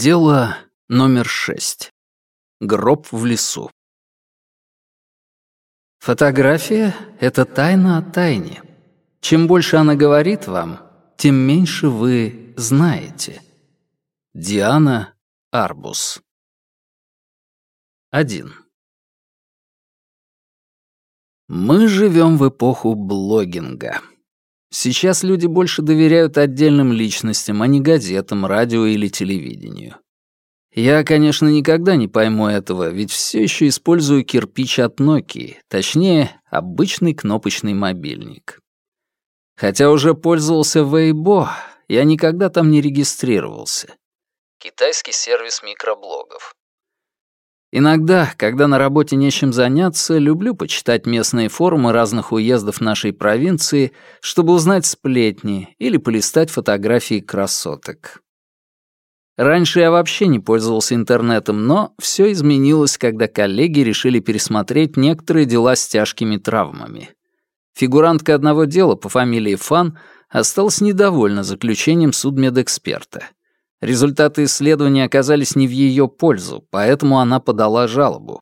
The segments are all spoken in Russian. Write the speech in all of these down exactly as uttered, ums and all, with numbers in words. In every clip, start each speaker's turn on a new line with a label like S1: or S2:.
S1: Дело номер шесть. Гроб в лесу. Фотография — это тайна о тайне. Чем больше она говорит вам, тем меньше вы знаете. Диана Арбус. один. Мы живем в эпоху блогинга. Сейчас люди больше доверяют отдельным личностям, а не газетам, радио или телевидению. Я, конечно, никогда не пойму этого, ведь все еще использую кирпич от Nokia, точнее, обычный кнопочный мобильник. Хотя уже пользовался Weibo, я никогда там не регистрировался. Китайский сервис микроблогов. Иногда, когда на работе нечем заняться, люблю почитать местные форумы разных уездов нашей провинции, чтобы узнать сплетни или полистать фотографии красоток. Раньше я вообще не пользовался интернетом, но все изменилось, когда коллеги решили пересмотреть некоторые дела с тяжкими травмами. Фигурантка одного дела по фамилии Фан осталась недовольна заключением судмедэксперта. Результаты исследования оказались не в ее пользу, поэтому она подала жалобу.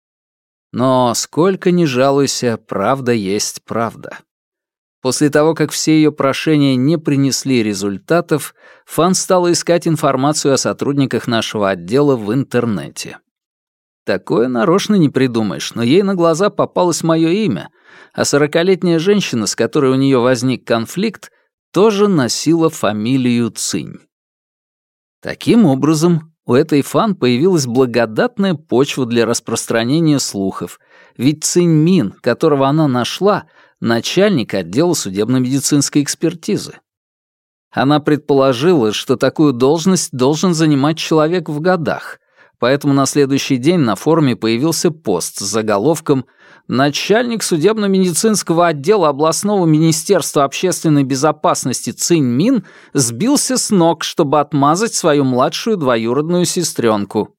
S1: Но сколько ни жалуйся, правда есть правда. После того, как все ее прошения не принесли результатов, Фан стала искать информацию о сотрудниках нашего отдела в интернете. Такое нарочно не придумаешь, но ей на глаза попалось мое имя, а сорокалетняя женщина, с которой у нее возник конфликт, тоже носила фамилию Цинь. Таким образом, у этой Фан появилась благодатная почва для распространения слухов, ведь Цинь Мин, которого она нашла, начальник отдела судебно-медицинской экспертизы. Она предположила, что такую должность должен занимать человек в годах, поэтому на следующий день на форуме появился пост с заголовком «Начальник судебно-медицинского отдела областного министерства общественной безопасности Цинь Мин сбился с ног, чтобы отмазать свою младшую двоюродную сестренку».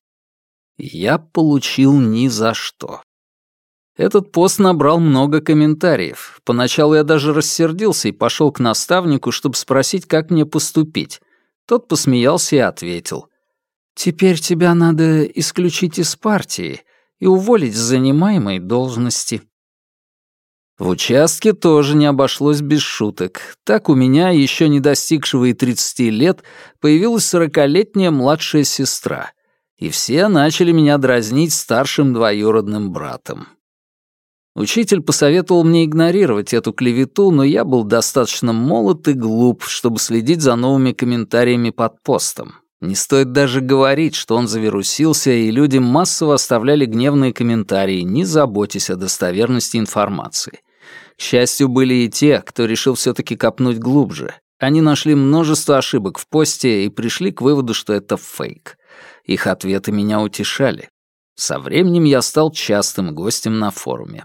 S1: Я получил ни за что. Этот пост набрал много комментариев. Поначалу я даже рассердился и пошел к наставнику, чтобы спросить, как мне поступить. Тот посмеялся и ответил: «Теперь тебя надо исключить из партии и уволить с занимаемой должности». В участке тоже не обошлось без шуток. Так у меня, еще не достигшего и тридцати лет, появилась сорокалетняя младшая сестра, и все начали меня дразнить старшим двоюродным братом. Учитель посоветовал мне игнорировать эту клевету, но я был достаточно молод и глуп, чтобы следить за новыми комментариями под постом. Не стоит даже говорить, что он завирусился, и люди массово оставляли гневные комментарии, не заботясь о достоверности информации. К счастью, были и те, кто решил все-таки копнуть глубже. Они нашли множество ошибок в посте и пришли к выводу, что это фейк. Их ответы меня утешали. Со временем я стал частым гостем на форуме.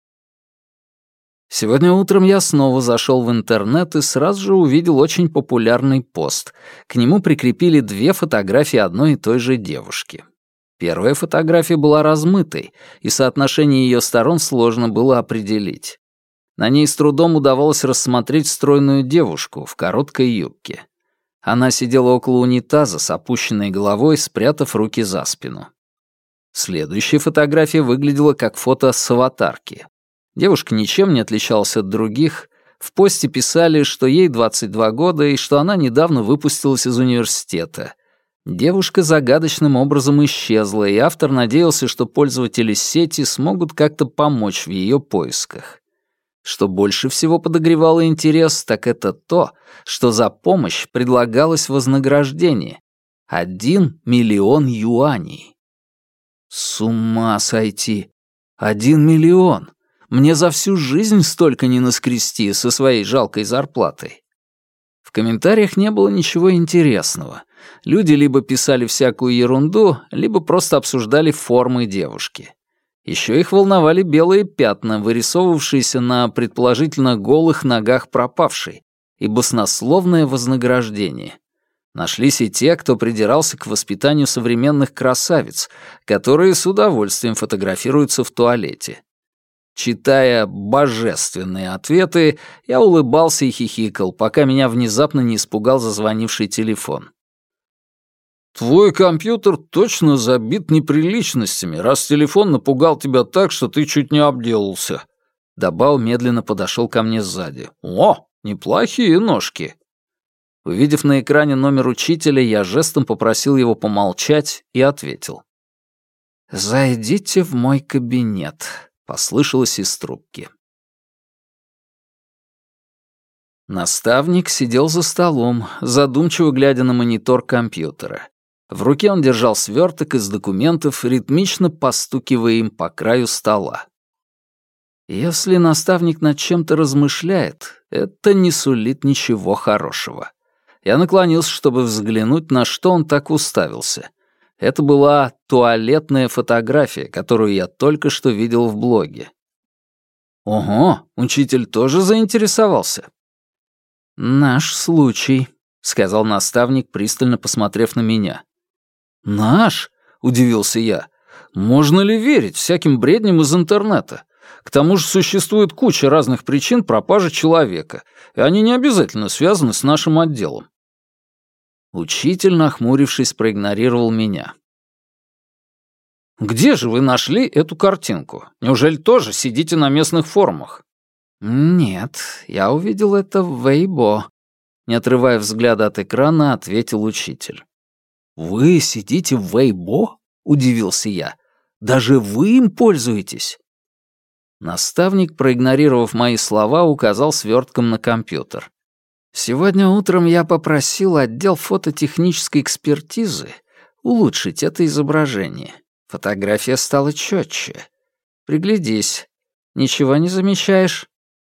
S1: Сегодня утром я снова зашел в интернет и сразу же увидел очень популярный пост. К нему прикрепили две фотографии одной и той же девушки. Первая фотография была размытой, и соотношение ее сторон сложно было определить. На ней с трудом удавалось рассмотреть стройную девушку в короткой юбке. Она сидела около унитаза с опущенной головой, спрятав руки за спину. Следующая фотография выглядела как фото с аватарки. Девушка ничем не отличалась от других. В посте писали, что ей двадцать два года и что она недавно выпустилась из университета. Девушка загадочным образом исчезла, и автор надеялся, что пользователи сети смогут как-то помочь в ее поисках. Что больше всего подогревало интерес, так это то, что за помощь предлагалось вознаграждение — один миллион юаней. С ума сойти! Один миллион! Мне за всю жизнь столько не наскрести со своей жалкой зарплатой. В комментариях не было ничего интересного. Люди либо писали всякую ерунду, либо просто обсуждали формы девушки. Еще их волновали белые пятна, вырисовывавшиеся на предположительно голых ногах пропавшей, и баснословное вознаграждение. Нашлись и те, кто придирался к воспитанию современных красавиц, которые с удовольствием фотографируются в туалете. Читая божественные ответы, я улыбался и хихикал, пока меня внезапно не испугал зазвонивший телефон. «Твой компьютер точно забит неприличностями, раз телефон напугал тебя так, что ты чуть не обделался». Дабал медленно подошел ко мне сзади. «О, неплохие ножки». Увидев на экране номер учителя, я жестом попросил его помолчать и ответил. «Зайдите в мой кабинет», — послышалось из трубки. Наставник сидел за столом, задумчиво глядя на монитор компьютера. В руке он держал сверток из документов, ритмично постукивая им по краю стола. Если наставник над чем-то размышляет, это не сулит ничего хорошего. Я наклонился, чтобы взглянуть, на что он так уставился. Это была туалетная фотография, которую я только что видел в блоге. Ого, учитель тоже заинтересовался. «Наш случай», — сказал наставник, пристально посмотрев на меня. «Наш?» — удивился я. «Можно ли верить всяким бредням из интернета? К тому же существует куча разных причин пропажи человека, и они не обязательно связаны с нашим отделом». Учитель, нахмурившись, проигнорировал меня. «Где же вы нашли эту картинку? Неужели тоже сидите на местных форумах?» «Нет, я увидел это в Weibo», — не отрывая взгляда от экрана, ответил учитель. «Вы сидите в Weibo?» — удивился я. «Даже вы им пользуетесь?» Наставник, проигнорировав мои слова, указал свертком на компьютер. «Сегодня утром я попросил отдел фототехнической экспертизы улучшить это изображение. Фотография стала четче. Приглядись. Ничего не замечаешь?»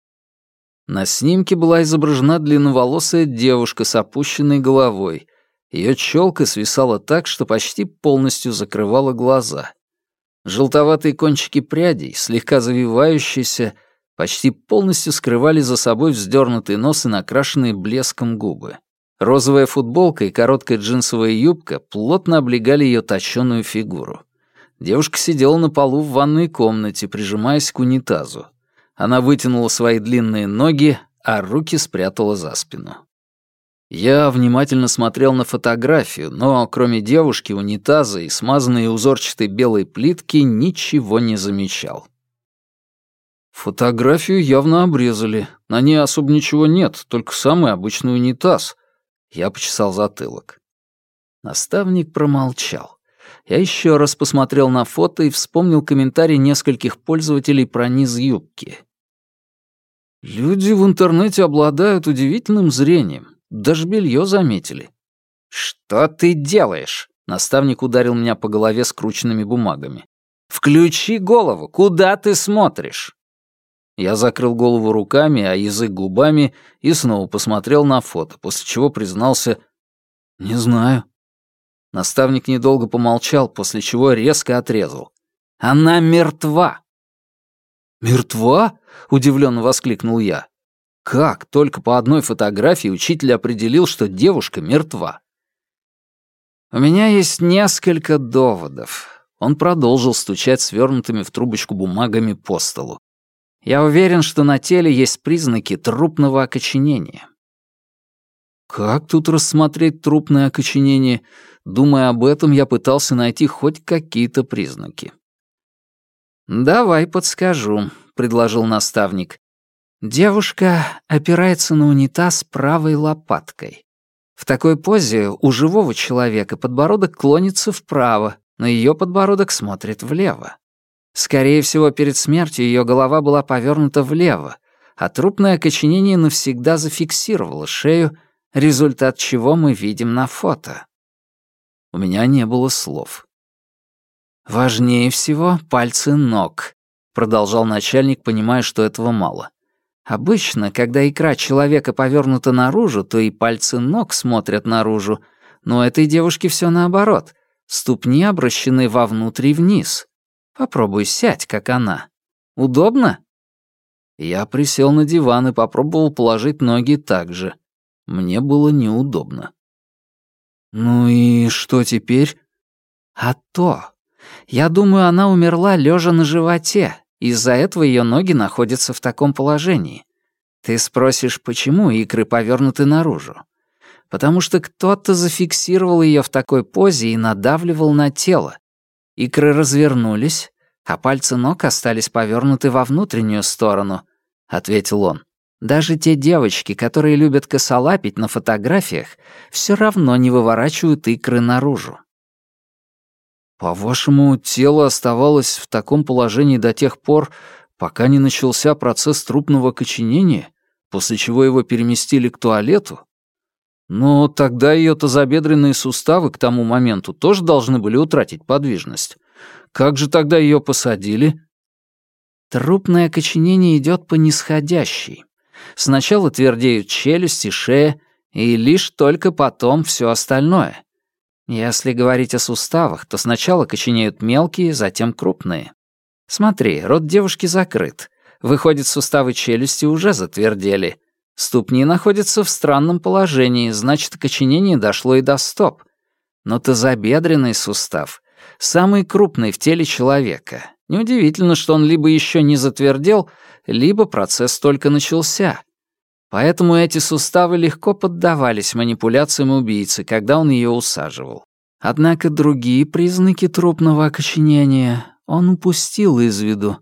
S1: На снимке была изображена длинноволосая девушка с опущенной головой. Ее челка свисала так, что почти полностью закрывала глаза. Желтоватые кончики прядей, слегка завивающиеся, почти полностью скрывали за собой вздернутый нос и накрашенные блеском губы. Розовая футболка и короткая джинсовая юбка плотно облегали ее точёную фигуру. Девушка сидела на полу в ванной комнате, прижимаясь к унитазу. Она вытянула свои длинные ноги, а руки спрятала за спину. Я внимательно смотрел на фотографию, но кроме девушки, унитаза и смазанной узорчатой белой плитки ничего не замечал. Фотографию явно обрезали. На ней особо ничего нет, только самый обычный унитаз. Я почесал затылок. Наставник промолчал. Я еще раз посмотрел на фото и вспомнил комментарий нескольких пользователей про низ юбки. Люди в интернете обладают удивительным зрением. Даже белье заметили. «Что ты делаешь?» — наставник ударил меня по голове скрученными бумагами. «Включи голову! Куда ты смотришь?» Я закрыл голову руками, а язык губами и снова посмотрел на фото, после чего признался «Не знаю». Наставник недолго помолчал, после чего резко отрезал. «Она мертва!» «Мертва?» — удивленно воскликнул я. Как только по одной фотографии учитель определил, что девушка мертва? «У меня есть несколько доводов». Он продолжил стучать свернутыми в трубочку бумагами по столу. «Я уверен, что на теле есть признаки трупного окоченения». Как тут рассмотреть трупное окоченение? Думая об этом, я пытался найти хоть какие-то признаки. «Давай подскажу», — предложил наставник. Девушка опирается на унитаз правой лопаткой. В такой позе у живого человека подбородок клонится вправо, но ее подбородок смотрит влево. Скорее всего, перед смертью ее голова была повернута влево, а трупное окоченение навсегда зафиксировало шею, результат чего мы видим на фото. У меня не было слов. «Важнее всего пальцы ног», — продолжал начальник, понимая, что этого мало. Обычно, когда икра человека повернута наружу, то и пальцы ног смотрят наружу, но у этой девушки все наоборот. Ступни обращены вовнутрь и вниз. Попробуй сядь, как она. Удобно? Я присел на диван и попробовал положить ноги так же. Мне было неудобно. Ну и что теперь? А то. Я думаю, она умерла лежа на животе. Из-за этого ее ноги находятся в таком положении. Ты спросишь, почему икры повернуты наружу? потому что кто-то зафиксировал ее в такой позе и надавливал на тело. Икры развернулись, а пальцы ног остались повернуты во внутреннюю сторону», — ответил он. «Даже те девочки, которые любят косолапить на фотографиях, все равно не выворачивают икры наружу». «По-вашему, тело оставалось в таком положении до тех пор, пока не начался процесс трупного окоченения, после чего его переместили к туалету? Но тогда ее тазобедренные суставы к тому моменту тоже должны были утратить подвижность. Как же тогда ее посадили?» «Трупное окоченение идет по нисходящей. Сначала твердеют челюсть и шея, и лишь только потом все остальное. Если говорить о суставах, то сначала коченеют мелкие, затем крупные. Смотри, рот девушки закрыт. Выходит, суставы челюсти уже затвердели. Ступни находятся в странном положении, значит, окоченение дошло и до стоп. Но тазобедренный сустав — самый крупный в теле человека. Неудивительно, что он либо еще не затвердел, либо процесс только начался. Поэтому эти суставы легко поддавались манипуляциям убийцы, когда он ее усаживал. Однако другие признаки трупного окоченения он упустил из виду.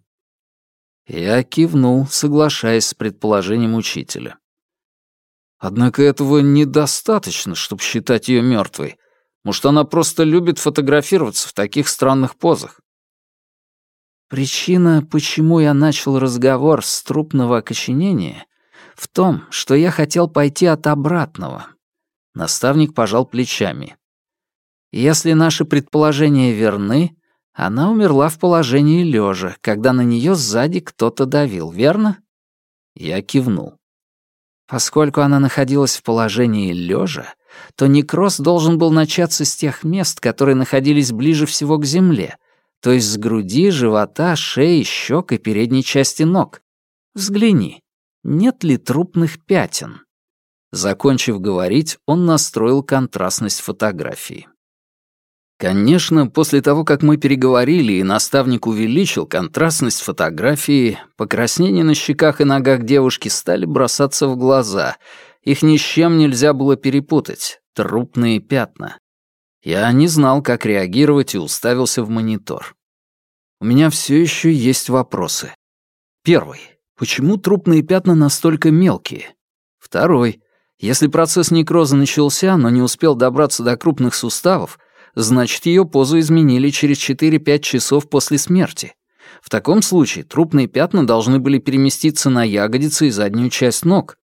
S1: Я кивнул, соглашаясь с предположением учителя. Однако этого недостаточно, чтобы считать ее мертвой. Может, она просто любит фотографироваться в таких странных позах? Причина, почему я начал разговор с трупного окоченения, в том, что я хотел пойти от обратного. Наставник пожал плечами. Если наши предположения верны, она умерла в положении лежа, когда на нее сзади кто-то давил, верно? Я кивнул. Поскольку она находилась в положении лежа, то некроз должен был начаться с тех мест, которые находились ближе всего к земле, то есть с груди, живота, шеи, щек и передней части ног. Взгляни. Нет ли трупных пятен?» Закончив говорить, он настроил контрастность фотографии. Конечно, после того, как мы переговорили и наставник увеличил контрастность фотографии, покраснения на щеках и ногах девушки стали бросаться в глаза. Их ни с чем нельзя было перепутать. Трупные пятна. Я не знал, как реагировать, и уставился в монитор. У меня все еще есть вопросы. Первый. Почему трупные пятна настолько мелкие? Второй. Если процесс некроза начался, но не успел добраться до крупных суставов, значит, ее позу изменили через четыре-пять часов после смерти. В таком случае трупные пятна должны были переместиться на ягодицы и заднюю часть ног.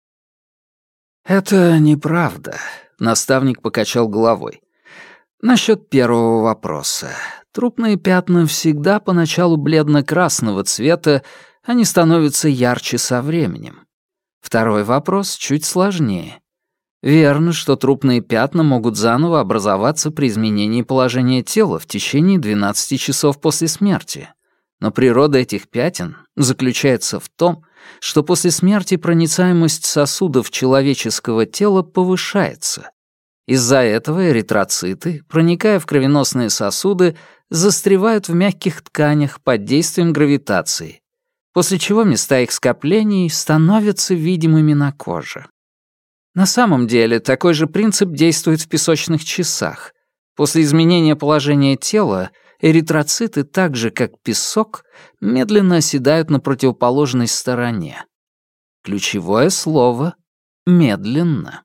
S1: «Это неправда», — наставник покачал головой. «Насчет первого вопроса. Трупные пятна всегда поначалу бледно-красного цвета, они становятся ярче со временем. Второй вопрос чуть сложнее. Верно, что трупные пятна могут заново образоваться при изменении положения тела в течение двенадцати часов после смерти. Но природа этих пятен заключается в том, что после смерти проницаемость сосудов человеческого тела повышается. Из-за этого эритроциты, проникая в кровеносные сосуды, застревают в мягких тканях под действием гравитации, после чего места их скоплений становятся видимыми на коже. На самом деле такой же принцип действует в песочных часах. После изменения положения тела эритроциты, так же как песок, медленно оседают на противоположной стороне. Ключевое слово «медленно».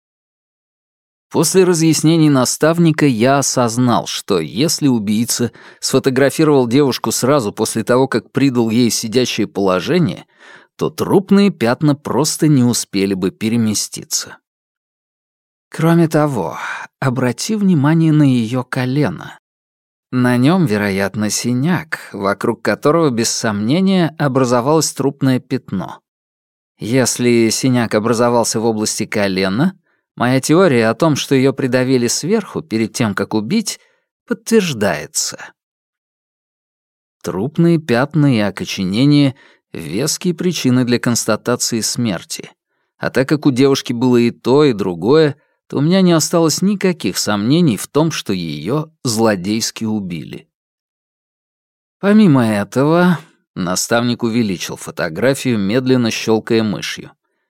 S1: После разъяснений наставника я осознал, что если убийца сфотографировал девушку сразу после того, как придал ей сидящее положение, то трупные пятна просто не успели бы переместиться. Кроме того, обрати внимание на ее колено. На нем, вероятно, синяк, вокруг которого, без сомнения, образовалось трупное пятно. Если синяк образовался в области колена, моя теория о том, что ее придавили сверху перед тем, как убить, подтверждается. Трупные пятна и окоченение — веские причины для констатации смерти. А так как у девушки было и то, и другое, то у меня не осталось никаких сомнений в том, что ее злодейски убили. Помимо этого, наставник увеличил фотографию, медленно щелкая мышью.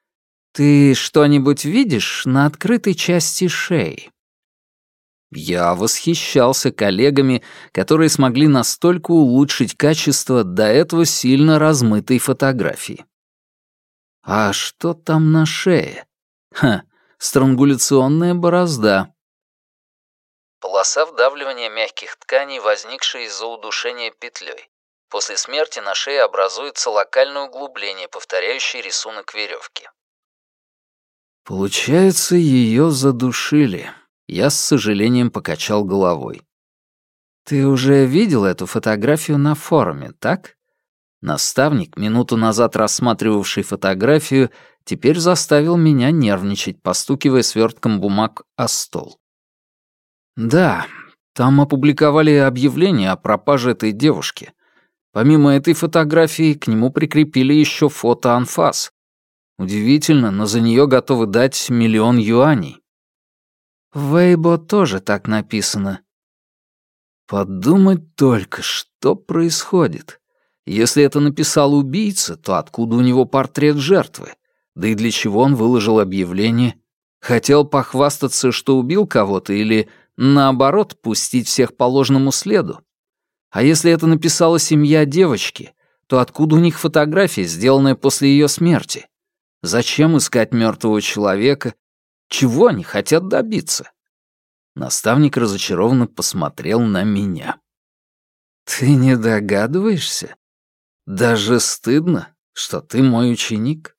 S1: «Ты что-нибудь видишь на открытой части шеи?» Я восхищался коллегами, которые смогли настолько улучшить качество до этого сильно размытой фотографии. А что там на шее? Ха, странгуляционная борозда. Полоса вдавливания мягких тканей, возникшая из-за удушения петлей. После смерти на шее образуется локальное углубление, повторяющее рисунок веревки. Получается, ее задушили. Я с сожалением покачал головой. «Ты уже видел эту фотографию на форуме, так?» Наставник, минуту назад рассматривавший фотографию, теперь заставил меня нервничать, постукивая свертком бумаг о стол. «Да, там опубликовали объявление о пропаже этой девушки. Помимо этой фотографии, к нему прикрепили еще фото анфас. Удивительно, но за нее готовы дать миллион юаней». В Weibo тоже так написано. Подумать только, что происходит. Если это написал убийца, то откуда у него портрет жертвы? Да и для чего он выложил объявление? Хотел похвастаться, что убил кого-то, или, наоборот, пустить всех по ложному следу? А если это написала семья девочки, то откуда у них фотография, сделанная после ее смерти? Зачем искать мертвого человека? Чего они хотят добиться? Наставник разочарованно посмотрел на меня. Ты не догадываешься? Даже стыдно, что ты мой ученик.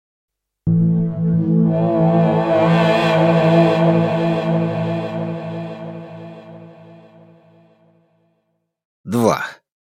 S1: Два.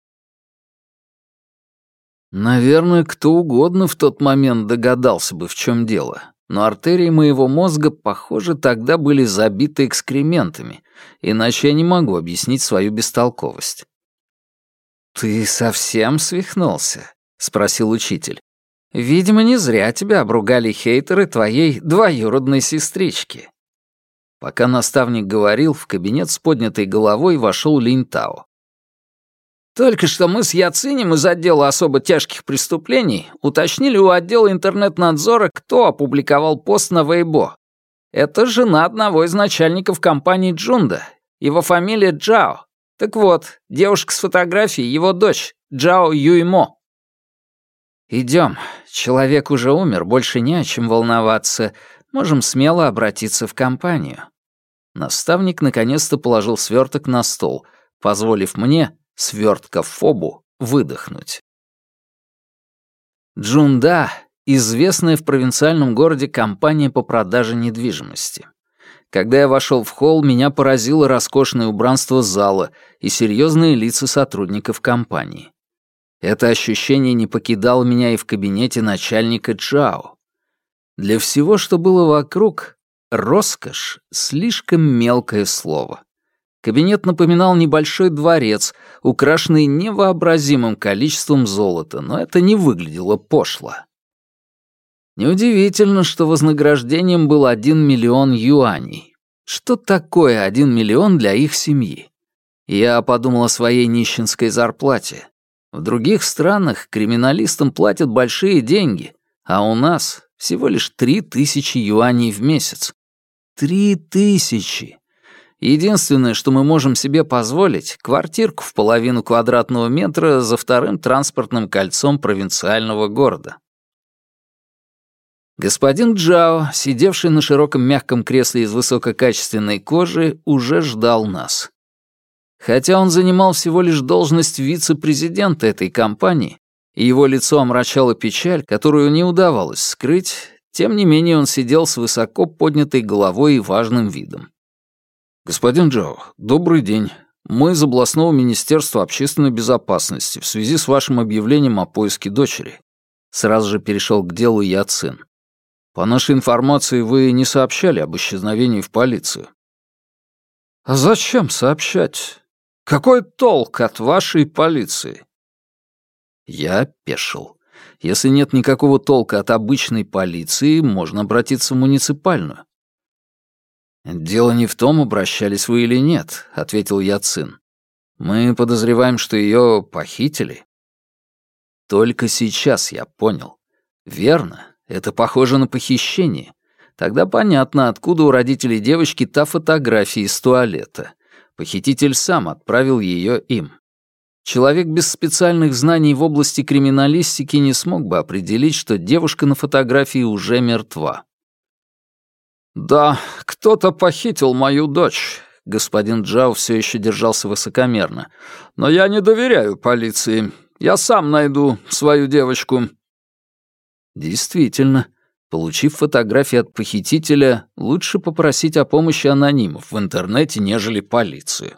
S1: Наверное, кто угодно в тот момент догадался бы, в чем дело. Но артерии моего мозга, похоже, тогда были забиты экскрементами, иначе я не могу объяснить свою бестолковость. «Ты совсем свихнулся?» — спросил учитель. «Видимо, не зря тебя обругали хейтеры твоей двоюродной сестрички». Пока наставник говорил, в кабинет с поднятой головой вошел Линь Тао. Только что мы с Яцинем из отдела особо тяжких преступлений уточнили у отдела интернет-надзора, кто опубликовал пост на Weibo. Это жена одного из начальников компании Джунда. Его фамилия Джао. Так вот, девушка с фотографией — его дочь, Джао Юймо. Идем. Человек уже умер, больше не о чем волноваться. Можем смело обратиться в компанию. Наставник наконец-то положил сверток на стол, позволив мне, свертка-фобу, выдохнуть. Джунда — известная в провинциальном городе компания по продаже недвижимости. Когда я вошел в холл, меня поразило роскошное убранство зала и серьезные лица сотрудников компании. Это ощущение не покидало меня и в кабинете начальника Джао. Для всего, что было вокруг, роскошь — слишком мелкое слово. Кабинет напоминал небольшой дворец, украшенный невообразимым количеством золота, но это не выглядело пошло. Неудивительно, что вознаграждением был один миллион юаней. Что такое один миллион для их семьи? Я подумал о своей нищенской зарплате. В других странах криминалистам платят большие деньги, а у нас всего лишь три тысячи юаней в месяц. Три тысячи! Единственное, что мы можем себе позволить — квартирку в половину квадратного метра за вторым транспортным кольцом провинциального города. Господин Джао, сидевший на широком мягком кресле из высококачественной кожи, уже ждал нас. Хотя он занимал всего лишь должность вице-президента этой компании, и его лицо омрачало печаль, которую не удавалось скрыть, тем не менее он сидел с высоко поднятой головой и важным видом. «Господин Джао, добрый день. Мы из областного министерства общественной безопасности в связи с вашим объявлением о поиске дочери». Сразу же перешел к делу Яцин. «По нашей информации, вы не сообщали об исчезновении в полицию». «А зачем сообщать? Какой толк от вашей полиции?» Я опешил. Если нет никакого толка от обычной полиции, можно обратиться в муниципальную. «Дело не в том, обращались вы или нет», — ответил Яцин. «Мы подозреваем, что ее похитили». Только сейчас я понял. Верно, Это похоже на похищение. Тогда понятно, откуда у родителей девочки та фотография из туалета. Похититель сам отправил ее им. Человек без специальных знаний в области криминалистики не смог бы определить, что девушка на фотографии уже мертва. «Да, кто-то похитил мою дочь», — господин Джао все еще держался высокомерно. «Но я не доверяю полиции. Я сам найду свою девочку». Действительно, получив фотографии от похитителя, лучше попросить о помощи анонимов в интернете, нежели полицию.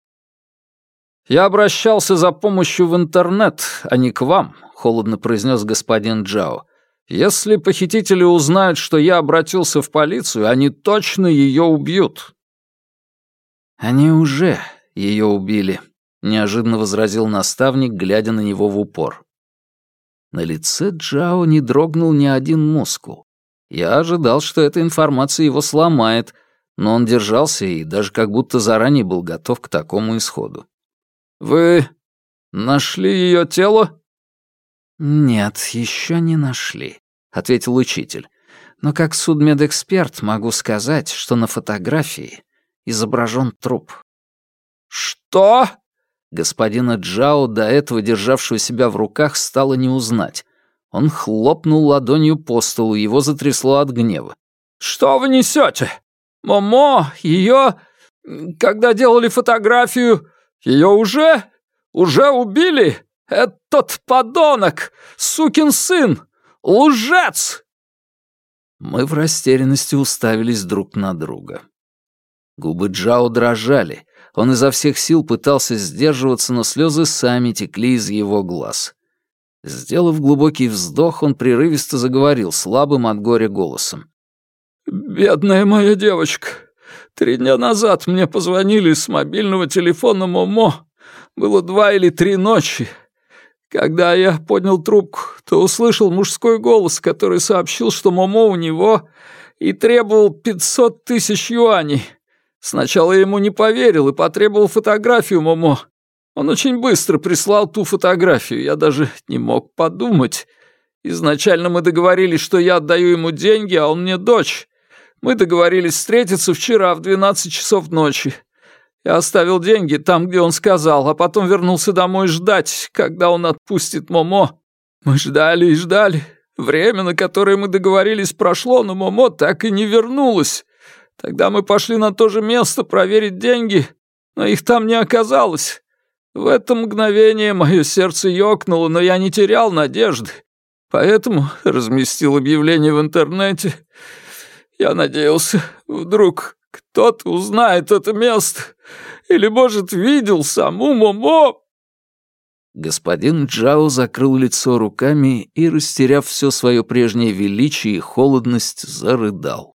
S1: «Я обращался за помощью в интернет, а не к вам», — холодно произнес господин Джао. «Если похитители узнают, что я обратился в полицию, они точно ее убьют». «Они уже ее убили», — неожиданно возразил наставник, глядя на него в упор. На лице Джао не дрогнул ни один мускул. Я ожидал, что эта информация его сломает, но он держался и даже как будто заранее был готов к такому исходу. «Вы нашли ее тело?» «Нет, еще не нашли», — ответил учитель. «Но как судмедэксперт могу сказать, что на фотографии изображен труп». «Что?» Господина Джао, до этого державшего себя в руках, стало не узнать. Он хлопнул ладонью по столу, его затрясло от гнева. «Что вы несете? Момо, ее... Когда делали фотографию, ее уже... уже убили? Этот подонок! Сукин сын! Лжец!» Мы в растерянности уставились друг на друга. Губы Джао дрожали. Он изо всех сил пытался сдерживаться, но слезы сами текли из его глаз. Сделав глубокий вздох, он прерывисто заговорил слабым от горя голосом. «Бедная моя девочка. Три дня назад мне позвонили с мобильного телефона Момо. Было два или три ночи. Когда я поднял трубку, то услышал мужской голос, который сообщил, что Момо у него, и требовал пятьсот тысяч юаней. Сначала я ему не поверил и потребовал фотографию Момо. Он очень быстро прислал ту фотографию, я даже не мог подумать. Изначально мы договорились, что я отдаю ему деньги, а он мне дочь. Мы договорились встретиться вчера в двенадцать часов ночи. Я оставил деньги там, где он сказал, а потом вернулся домой ждать, когда он отпустит Момо. Мы ждали и ждали. Время, на которое мы договорились, прошло, но Момо так и не вернулась. Тогда мы пошли на то же место проверить деньги, но их там не оказалось. В это мгновение мое сердце ёкнуло, но я не терял надежды. Поэтому разместил объявление в интернете. Я надеялся, вдруг кто-то узнает это место или, может, видел саму Момо». Господин Джао закрыл лицо руками и, растеряв все свое прежнее величие и холодность, зарыдал.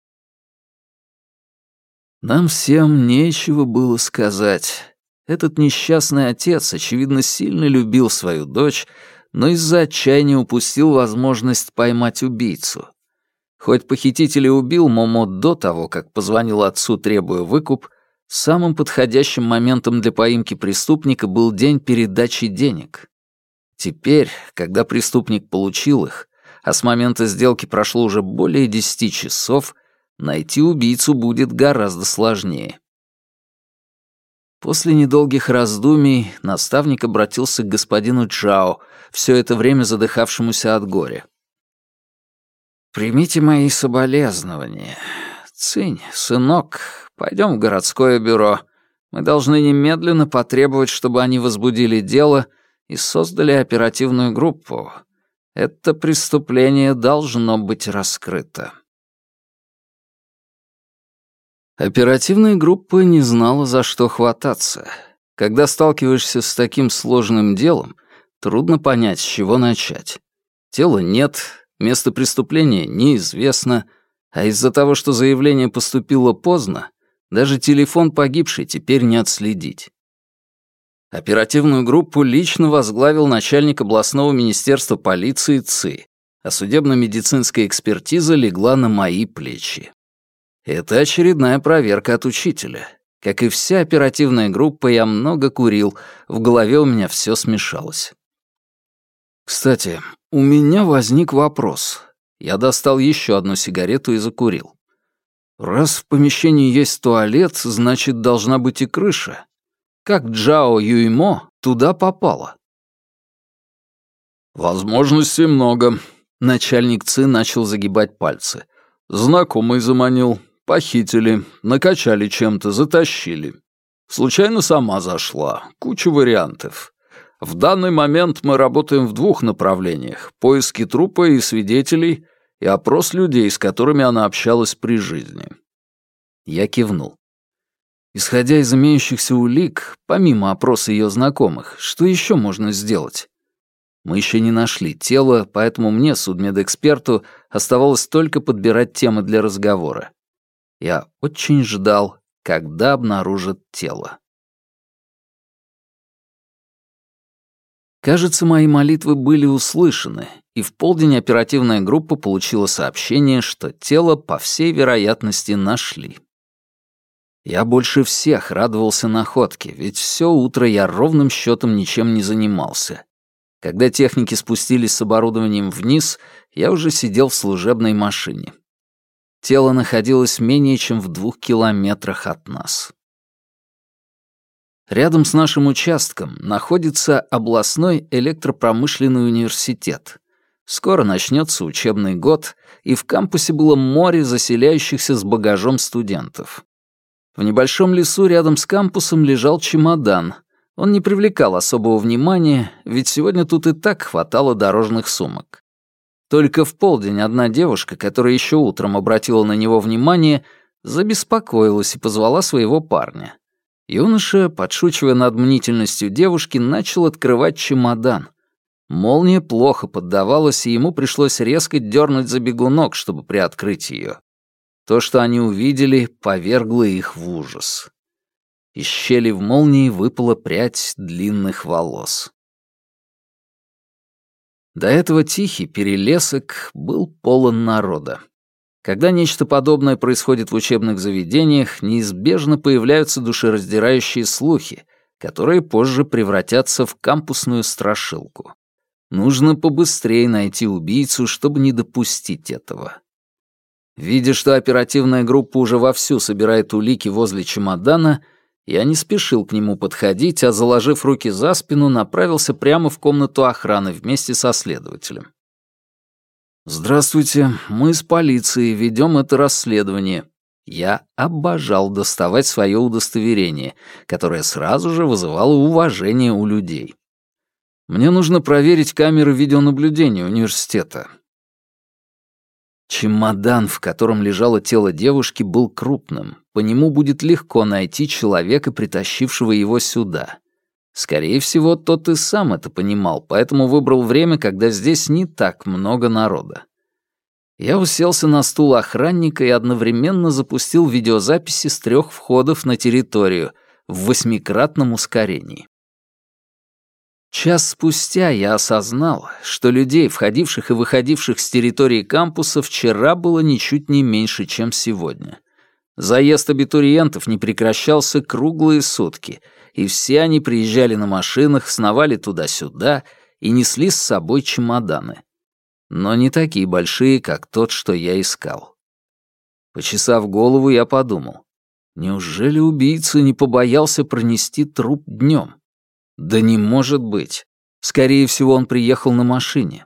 S1: Нам всем нечего было сказать. Этот несчастный отец, очевидно, сильно любил свою дочь, но из-за отчаяния упустил возможность поймать убийцу. Хоть похититель и убил Момо до того, как позвонил отцу, требуя выкуп, самым подходящим моментом для поимки преступника был день передачи денег. Теперь, когда преступник получил их, а с момента сделки прошло уже более десяти часов, найти убийцу будет гораздо сложнее. После недолгих раздумий наставник обратился к господину Джао, все это время задыхавшемуся от горя. «Примите мои соболезнования. Цинь, сынок, пойдем в городское бюро. Мы должны немедленно потребовать, чтобы они возбудили дело и создали оперативную группу. Это преступление должно быть раскрыто». Оперативная группа не знала, за что хвататься. Когда сталкиваешься с таким сложным делом, трудно понять, с чего начать. Тела нет, место преступления неизвестно, а из-за того, что заявление поступило поздно, даже телефон погибшей теперь не отследить. Оперативную группу лично возглавил начальник областного министерства полиции ЦИ, а судебно-медицинская экспертиза легла на мои плечи. Это очередная проверка от учителя. Как и вся оперативная группа, я много курил, в голове у меня все смешалось. Кстати, у меня возник вопрос. Я достал еще одну сигарету и закурил. Раз в помещении есть туалет, значит, должна быть и крыша. Как Джао Юймо туда попала? Возможностей много. Начальник ЦИ начал загибать пальцы. Знакомый заманил, похитили, накачали чем-то, затащили. Случайно сама зашла. Куча вариантов. В данный момент мы работаем в двух направлениях. Поиски трупа и свидетелей, и опрос людей, с которыми она общалась при жизни. Я кивнул. Исходя из имеющихся улик, помимо опроса ее знакомых, что еще можно сделать? Мы еще не нашли тело, поэтому мне, судмедэксперту, оставалось только подбирать темы для разговора. Я очень ждал, когда обнаружат тело. Кажется, мои молитвы были услышаны, и в полдень оперативная группа получила сообщение, что тело, по всей вероятности, нашли. Я больше всех радовался находке, ведь все утро я ровным счетом ничем не занимался. Когда техники спустились с оборудованием вниз, я уже сидел в служебной машине. Тело находилось менее чем в двух километрах от нас. Рядом с нашим участком находится областной электропромышленный университет. Скоро начнется учебный год, и в кампусе было море заселяющихся с багажом студентов. В небольшом лесу рядом с кампусом лежал чемодан. Он не привлекал особого внимания, ведь сегодня тут и так хватало дорожных сумок. Только в полдень одна девушка, которая еще утром обратила на него внимание, забеспокоилась и позвала своего парня. Юноша, подшучивая над мнительностью девушки, начал открывать чемодан. Молния плохо поддавалась, и ему пришлось резко дернуть за бегунок, чтобы приоткрыть ее. То, что они увидели, повергло их в ужас. Из щели в молнии выпала прядь длинных волос. До этого тихий перелесок был полон народа. Когда нечто подобное происходит в учебных заведениях, неизбежно появляются душераздирающие слухи, которые позже превратятся в кампусную страшилку. Нужно побыстрее найти убийцу, чтобы не допустить этого. Видя, что оперативная группа уже вовсю собирает улики возле чемодана, я не спешил к нему подходить, а, заложив руки за спину, направился прямо в комнату охраны вместе со следователем. «Здравствуйте, мы из полиции, ведем это расследование». Я обожал доставать свое удостоверение, которое сразу же вызывало уважение у людей. «Мне нужно проверить камеры видеонаблюдения университета». Чемодан, в котором лежало тело девушки, был крупным. По нему будет легко найти человека, притащившего его сюда. Скорее всего, тот и сам это понимал, поэтому выбрал время, когда здесь не так много народа. Я уселся на стул охранника и одновременно запустил видеозаписи с трех входов на территорию в восьмикратном ускорении. Час спустя я осознал, что людей, входивших и выходивших с территории кампуса, вчера было ничуть не меньше, чем сегодня. Заезд абитуриентов не прекращался круглые сутки, и все они приезжали на машинах, сновали туда-сюда и несли с собой чемоданы. Но не такие большие, как тот, что я искал. Почесав голову, я подумал, неужели убийца не побоялся пронести труп днем? Да не может быть. Скорее всего, он приехал на машине.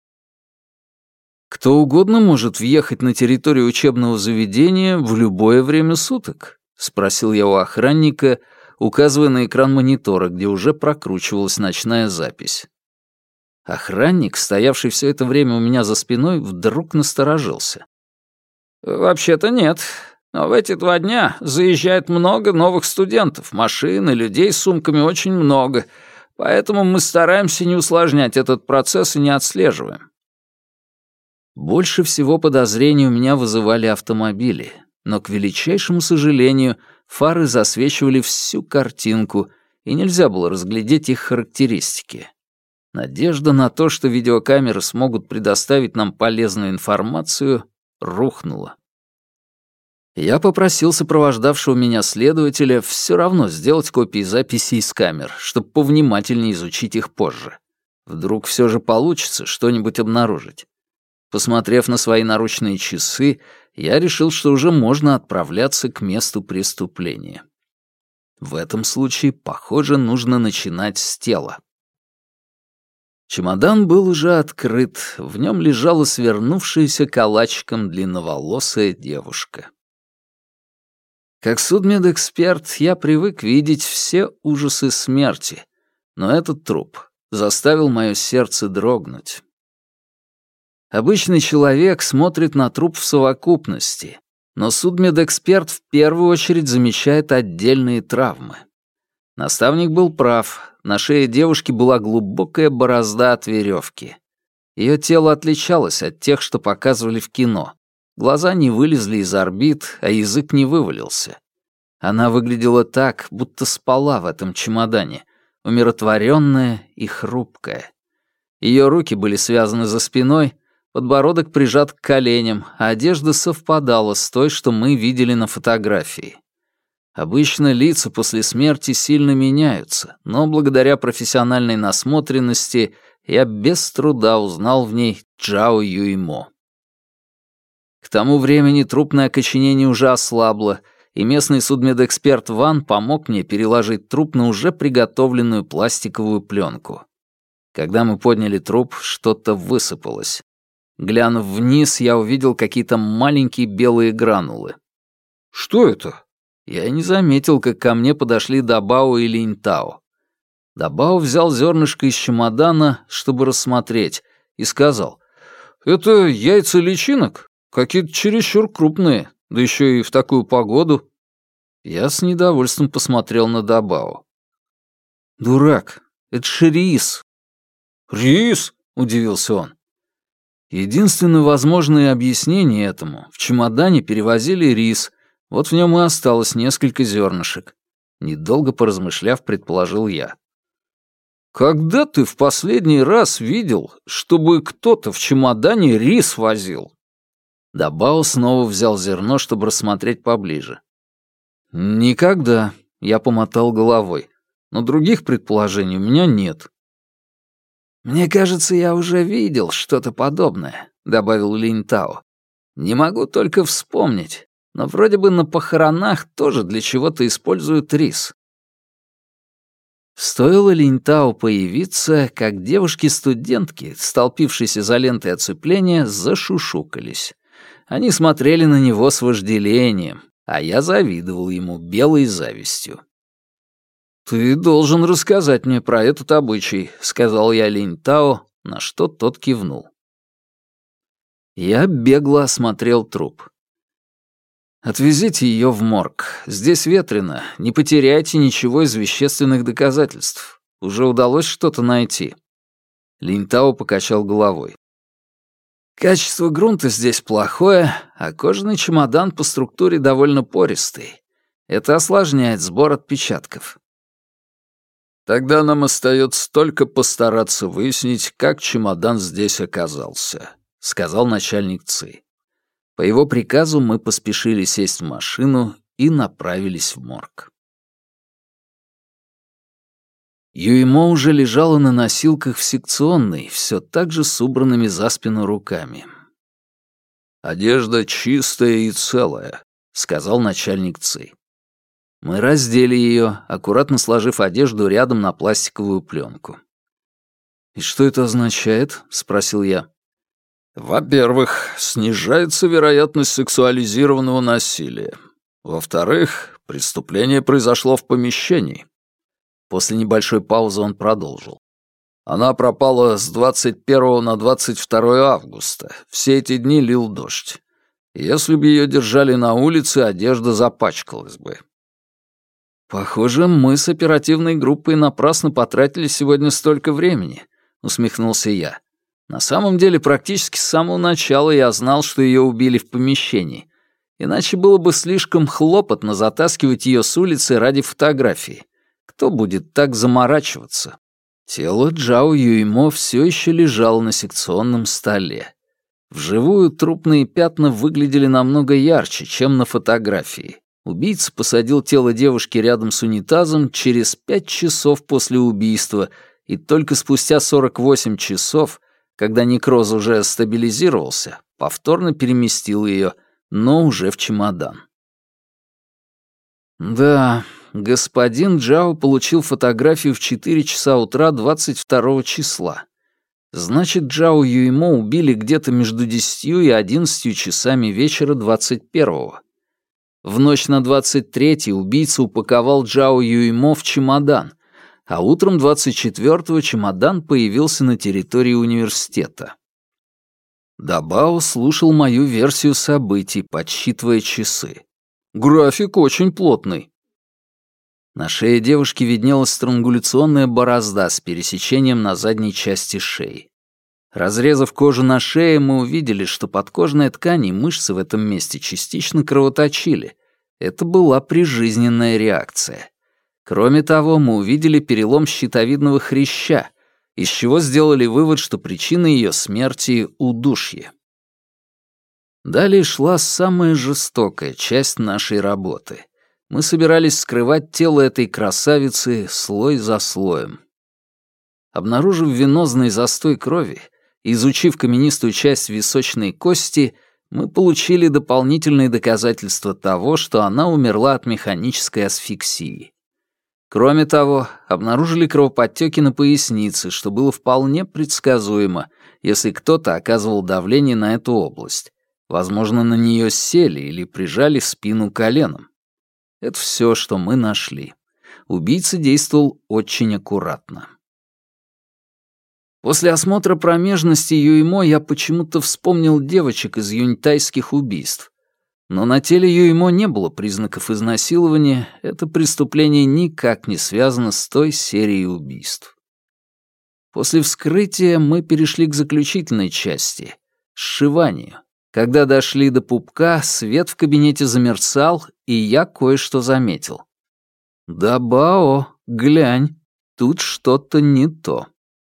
S1: Кто угодно может въехать на территорию учебного заведения в любое время суток, спросил я у охранника, указывая на экран монитора, где уже прокручивалась ночная запись. Охранник, стоявший все это время у меня за спиной, вдруг насторожился. «Вообще-то нет. Но в эти два дня заезжает много новых студентов, машин и людей с сумками очень много, поэтому мы стараемся не усложнять этот процесс и не отслеживаем». Больше всего подозрений у меня вызывали автомобили, но, к величайшему сожалению, фары засвечивали всю картинку, и нельзя было разглядеть их характеристики. Надежда на то, что видеокамеры смогут предоставить нам полезную информацию, рухнула. Я попросил сопровождавшего меня следователя все равно сделать копии записей с камер, чтобы повнимательнее изучить их позже. Вдруг все же получится что-нибудь обнаружить. Посмотрев на свои наручные часы, я решил, что уже можно отправляться к месту преступления. В этом случае, похоже, нужно начинать с тела. Чемодан был уже открыт, в нем лежала свернувшаяся калачиком длинноволосая девушка. Как судмедэксперт я привык видеть все ужасы смерти, но этот труп заставил мое сердце дрогнуть. Обычный человек смотрит на труп в совокупности, но судмедэксперт в первую очередь замечает отдельные травмы. Наставник был прав, на шее девушки была глубокая борозда от веревки. Ее тело отличалось от тех, что показывали в кино. Глаза не вылезли из орбит, а язык не вывалился. Она выглядела так, будто спала в этом чемодане, умиротворенная и хрупкая. Ее руки были связаны за спиной, подбородок прижат к коленям, а одежда совпадала с той, что мы видели на фотографии. Обычно лица после смерти сильно меняются, но благодаря профессиональной насмотренности я без труда узнал в ней Чжао Юймо. К тому времени трупное окоченение уже ослабло, и местный судмедэксперт Ван помог мне переложить труп на уже приготовленную пластиковую пленку. Когда мы подняли труп, что-то высыпалось. Глянув вниз, я увидел какие-то маленькие белые гранулы. «Что это?» Я не заметил, как ко мне подошли Дабао и Линьтао. Дабао взял зернышко из чемодана, чтобы рассмотреть, и сказал: «Это яйца личинок? Какие-то чересчур крупные, да еще и в такую погоду». Я с недовольством посмотрел на Дабао. «Дурак, это же рис». «Рис?» — удивился он. Единственное возможное объяснение этому — в чемодане перевозили рис, вот в нем и осталось несколько зернышек. Недолго поразмышляв, предположил я. «Когда ты в последний раз видел, чтобы кто-то в чемодане рис возил?» Дабао снова взял зерно, чтобы рассмотреть поближе. «Никогда», — я помотал головой, «но других предположений у меня нет». «Мне кажется, я уже видел что-то подобное», — добавил Линьтао. «Не могу только вспомнить, но вроде бы на похоронах тоже для чего-то используют рис». Стоило Линьтао появиться, как девушки-студентки, столпившиеся за лентой оцепления, зашушукались. Они смотрели на него с вожделением, а я завидовал ему белой завистью. «Ты должен рассказать мне про этот обычай», — сказал я Линьтао, на что тот кивнул. Я бегло осмотрел труп. «Отвезите ее в морг. Здесь ветрено. Не потеряйте ничего из вещественных доказательств. Уже удалось что-то найти?» Линьтао покачал головой. «Качество грунта здесь плохое, а кожаный чемодан по структуре довольно пористый. Это осложняет сбор отпечатков». «Тогда нам остается только постараться выяснить, как чемодан здесь оказался», — сказал начальник ЦИ. По его приказу мы поспешили сесть в машину и направились в морг. Юймо уже лежала на носилках в секционной, все так же с убранными за спину руками. «Одежда чистая и целая», — сказал начальник ЦИ. Мы раздели ее, аккуратно сложив одежду рядом на пластиковую пленку. «И что это означает?» — спросил я. «Во-первых, снижается вероятность сексуализированного насилия. Во-вторых, преступление произошло в помещении». После небольшой паузы он продолжил. «Она пропала с двадцать первого на двадцать второе августа. Все эти дни лил дождь. Если бы ее держали на улице, одежда запачкалась бы». «Похоже, мы с оперативной группой напрасно потратили сегодня столько времени», — усмехнулся я. «На самом деле, практически с самого начала я знал, что ее убили в помещении. Иначе было бы слишком хлопотно затаскивать ее с улицы ради фотографии. Кто будет так заморачиваться?» Тело Чжао Юймо все еще лежало на секционном столе. Вживую трупные пятна выглядели намного ярче, чем на фотографии. Убийца посадил тело девушки рядом с унитазом через пять часов после убийства, и только спустя сорок восемь часов, когда некроз уже стабилизировался, повторно переместил ее, но уже в чемодан. Да, господин Джао получил фотографию в четыре часа утра двадцать второго числа. Значит, Джао Юймо убили где-то между десятью и одиннадцатью часами вечера двадцать первого. В ночь на двадцать третье убийца упаковал Джао Юймо в чемодан, а утром двадцать четвёртого чемодан появился на территории университета. Дабао слушал мою версию событий, подсчитывая часы. График очень плотный. На шее девушки виднелась странгуляционная борозда с пересечением на задней части шеи. Разрезав кожу на шее, мы увидели, что подкожная ткань и мышцы в этом месте частично кровоточили. Это была прижизненная реакция. Кроме того, мы увидели перелом щитовидного хряща, из чего сделали вывод, что причина ее смерти — удушье. Далее шла самая жестокая часть нашей работы. Мы собирались скрывать тело этой красавицы слой за слоем. Обнаружив венозный застой крови, изучив каменистую часть височной кости, мы получили дополнительные доказательства того, что она умерла от механической асфиксии. Кроме того, обнаружили кровоподтёки на пояснице, что было вполне предсказуемо, если кто-то оказывал давление на эту область. Возможно, на нее сели или прижали спину коленом. Это все, что мы нашли. Убийца действовал очень аккуратно. После осмотра промежности Юймо я почему-то вспомнил девочек из юньтайских убийств. Но на теле Юймо не было признаков изнасилования, это преступление никак не связано с той серией убийств. После вскрытия мы перешли к заключительной части — сшиванию. Когда дошли до пупка, свет в кабинете замерцал, и я кое-что заметил. «Да, Бао, глянь, тут что-то не то».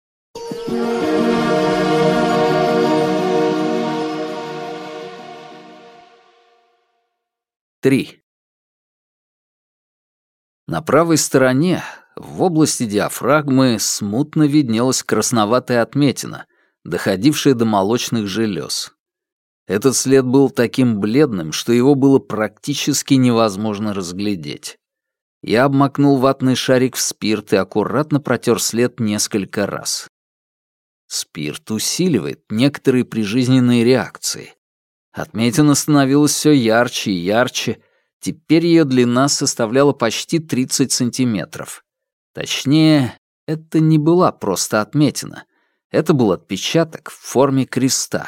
S1: Три. На правой стороне, в области диафрагмы, смутно виднелась красноватая отметина, доходившая до молочных желез. Этот след был таким бледным, что его было практически невозможно разглядеть. Я обмакнул ватный шарик в спирт и аккуратно протер след несколько раз. Спирт усиливает некоторые прижизненные реакции. Отметина становилась все ярче и ярче, теперь ее длина составляла почти тридцать сантиметров. Точнее, это не была просто отметина. Это был отпечаток в форме креста.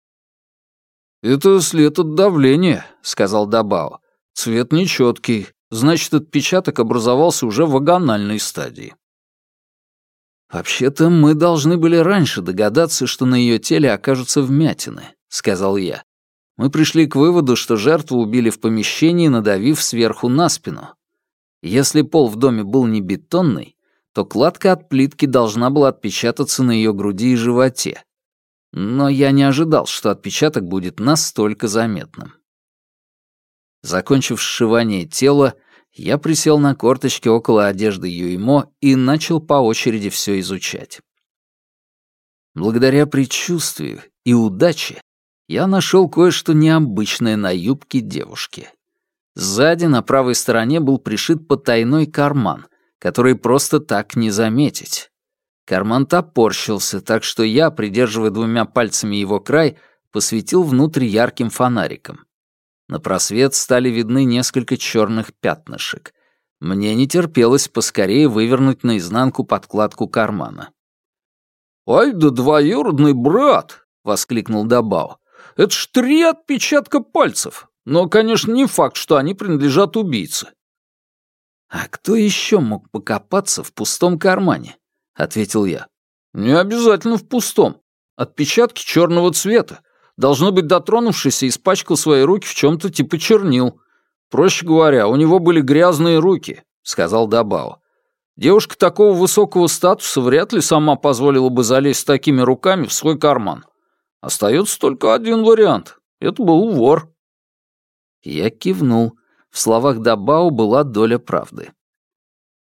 S1: «Это след от давления», — сказал Дабао. «Цвет нечеткий, значит, отпечаток образовался уже в вагональной стадии». «Вообще-то мы должны были раньше догадаться, что на ее теле окажутся вмятины», — сказал я. «Мы пришли к выводу, что жертву убили в помещении, надавив сверху на спину. Если пол в доме был не бетонный, то кладка от плитки должна была отпечататься на ее груди и животе. Но я не ожидал, что отпечаток будет настолько заметным». Закончив сшивание тела, я присел на корточки около одежды Юймо и начал по очереди все изучать. Благодаря предчувствию и удаче я нашел кое-что необычное на юбке девушки. Сзади на правой стороне был пришит потайной карман, который просто так не заметить. Карман топорщился, так что я, придерживая двумя пальцами его край, посветил внутрь ярким фонариком. На просвет стали видны несколько черных пятнышек. Мне не терпелось поскорее вывернуть наизнанку подкладку кармана. «Ай да двоюродный брат!» — воскликнул Дабао. «Это ж три отпечатка пальцев! Но, конечно, не факт, что они принадлежат убийце». «А кто еще мог покопаться в пустом кармане?» — ответил я. «Не обязательно в пустом. Отпечатки черного цвета. Должно быть, дотронувшийся испачкал свои руки в чем-то типа чернил. Проще говоря, у него были грязные руки», — сказал Дабао. «Девушка такого высокого статуса вряд ли сама позволила бы залезть с такими руками в свой карман. Остается только один вариант. Это был вор». Я кивнул. В словах Дабао была доля правды.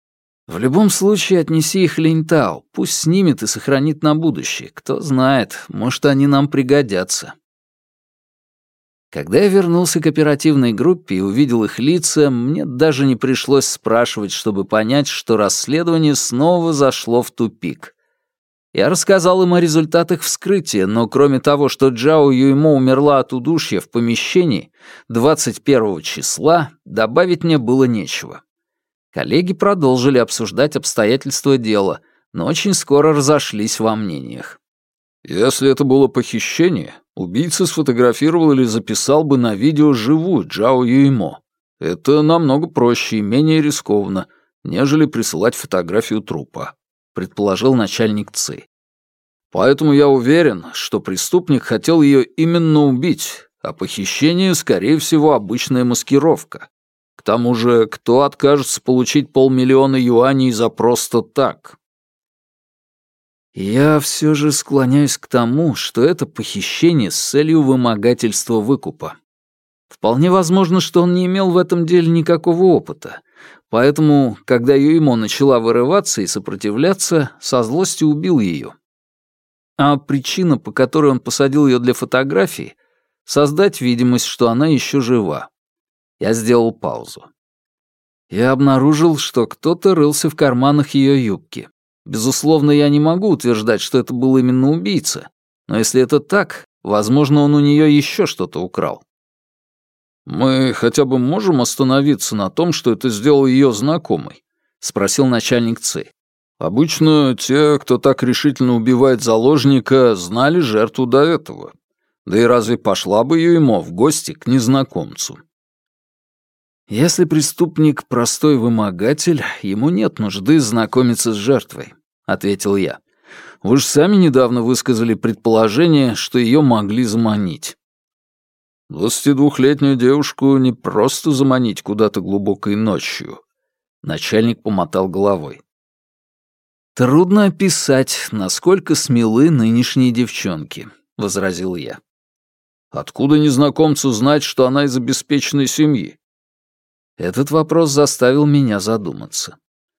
S1: В любом случае отнеси их Линьтау, пусть снимет и сохранит на будущее. Кто знает, может, они нам пригодятся. Когда я вернулся к оперативной группе и увидел их лица, мне даже не пришлось спрашивать, чтобы понять, что расследование снова зашло в тупик. Я рассказал им о результатах вскрытия, но кроме того, что Джао Юймо умерла от удушья в помещении двадцать первого числа, добавить мне было нечего. Коллеги продолжили обсуждать обстоятельства дела, но очень скоро разошлись во мнениях.
S2: Если это было похищение, убийца сфотографировал или записал бы на видео живую Джао Юймо. Это намного проще и менее рискованно, нежели присылать фотографию трупа, предположил начальник ЦИ. Поэтому я уверен, что преступник хотел ее именно убить, а похищение, скорее всего, обычная маскировка. К тому же, кто откажется получить полмиллиона юаней за просто так? Я все же склоняюсь к тому, что это похищение с целью вымогательства выкупа. Вполне возможно, что он не имел в этом деле никакого опыта, поэтому, когда Юймо начала вырываться и сопротивляться, со злости убил ее. А причина, по которой он посадил ее для фотографии, создать видимость, что она еще жива. Я сделал паузу. Я обнаружил, что кто-то рылся в карманах ее юбки. Безусловно, я не могу утверждать, что это был именно убийца, но если это так, возможно, он у нее еще что-то украл. «Мы хотя бы можем остановиться на том, что это сделал ее знакомый?» — спросил начальник ЦИ. «Обычно те, кто так решительно убивает заложника, знали жертву до этого. Да и разве пошла бы Юймо в гости к незнакомцу?»
S1: Если преступник простой вымогатель, ему нет нужды знакомиться с жертвой, ответил я. Вы же сами недавно высказали предположение, что ее могли заманить.
S2: Двадцатидвухлетнюю девушку не просто заманить куда-то глубокой ночью.
S1: Начальник помотал головой. Трудно описать, насколько смелы нынешние девчонки, возразил я.
S2: Откуда незнакомцу знать, что она из обеспеченной семьи?
S1: Этот вопрос заставил меня задуматься.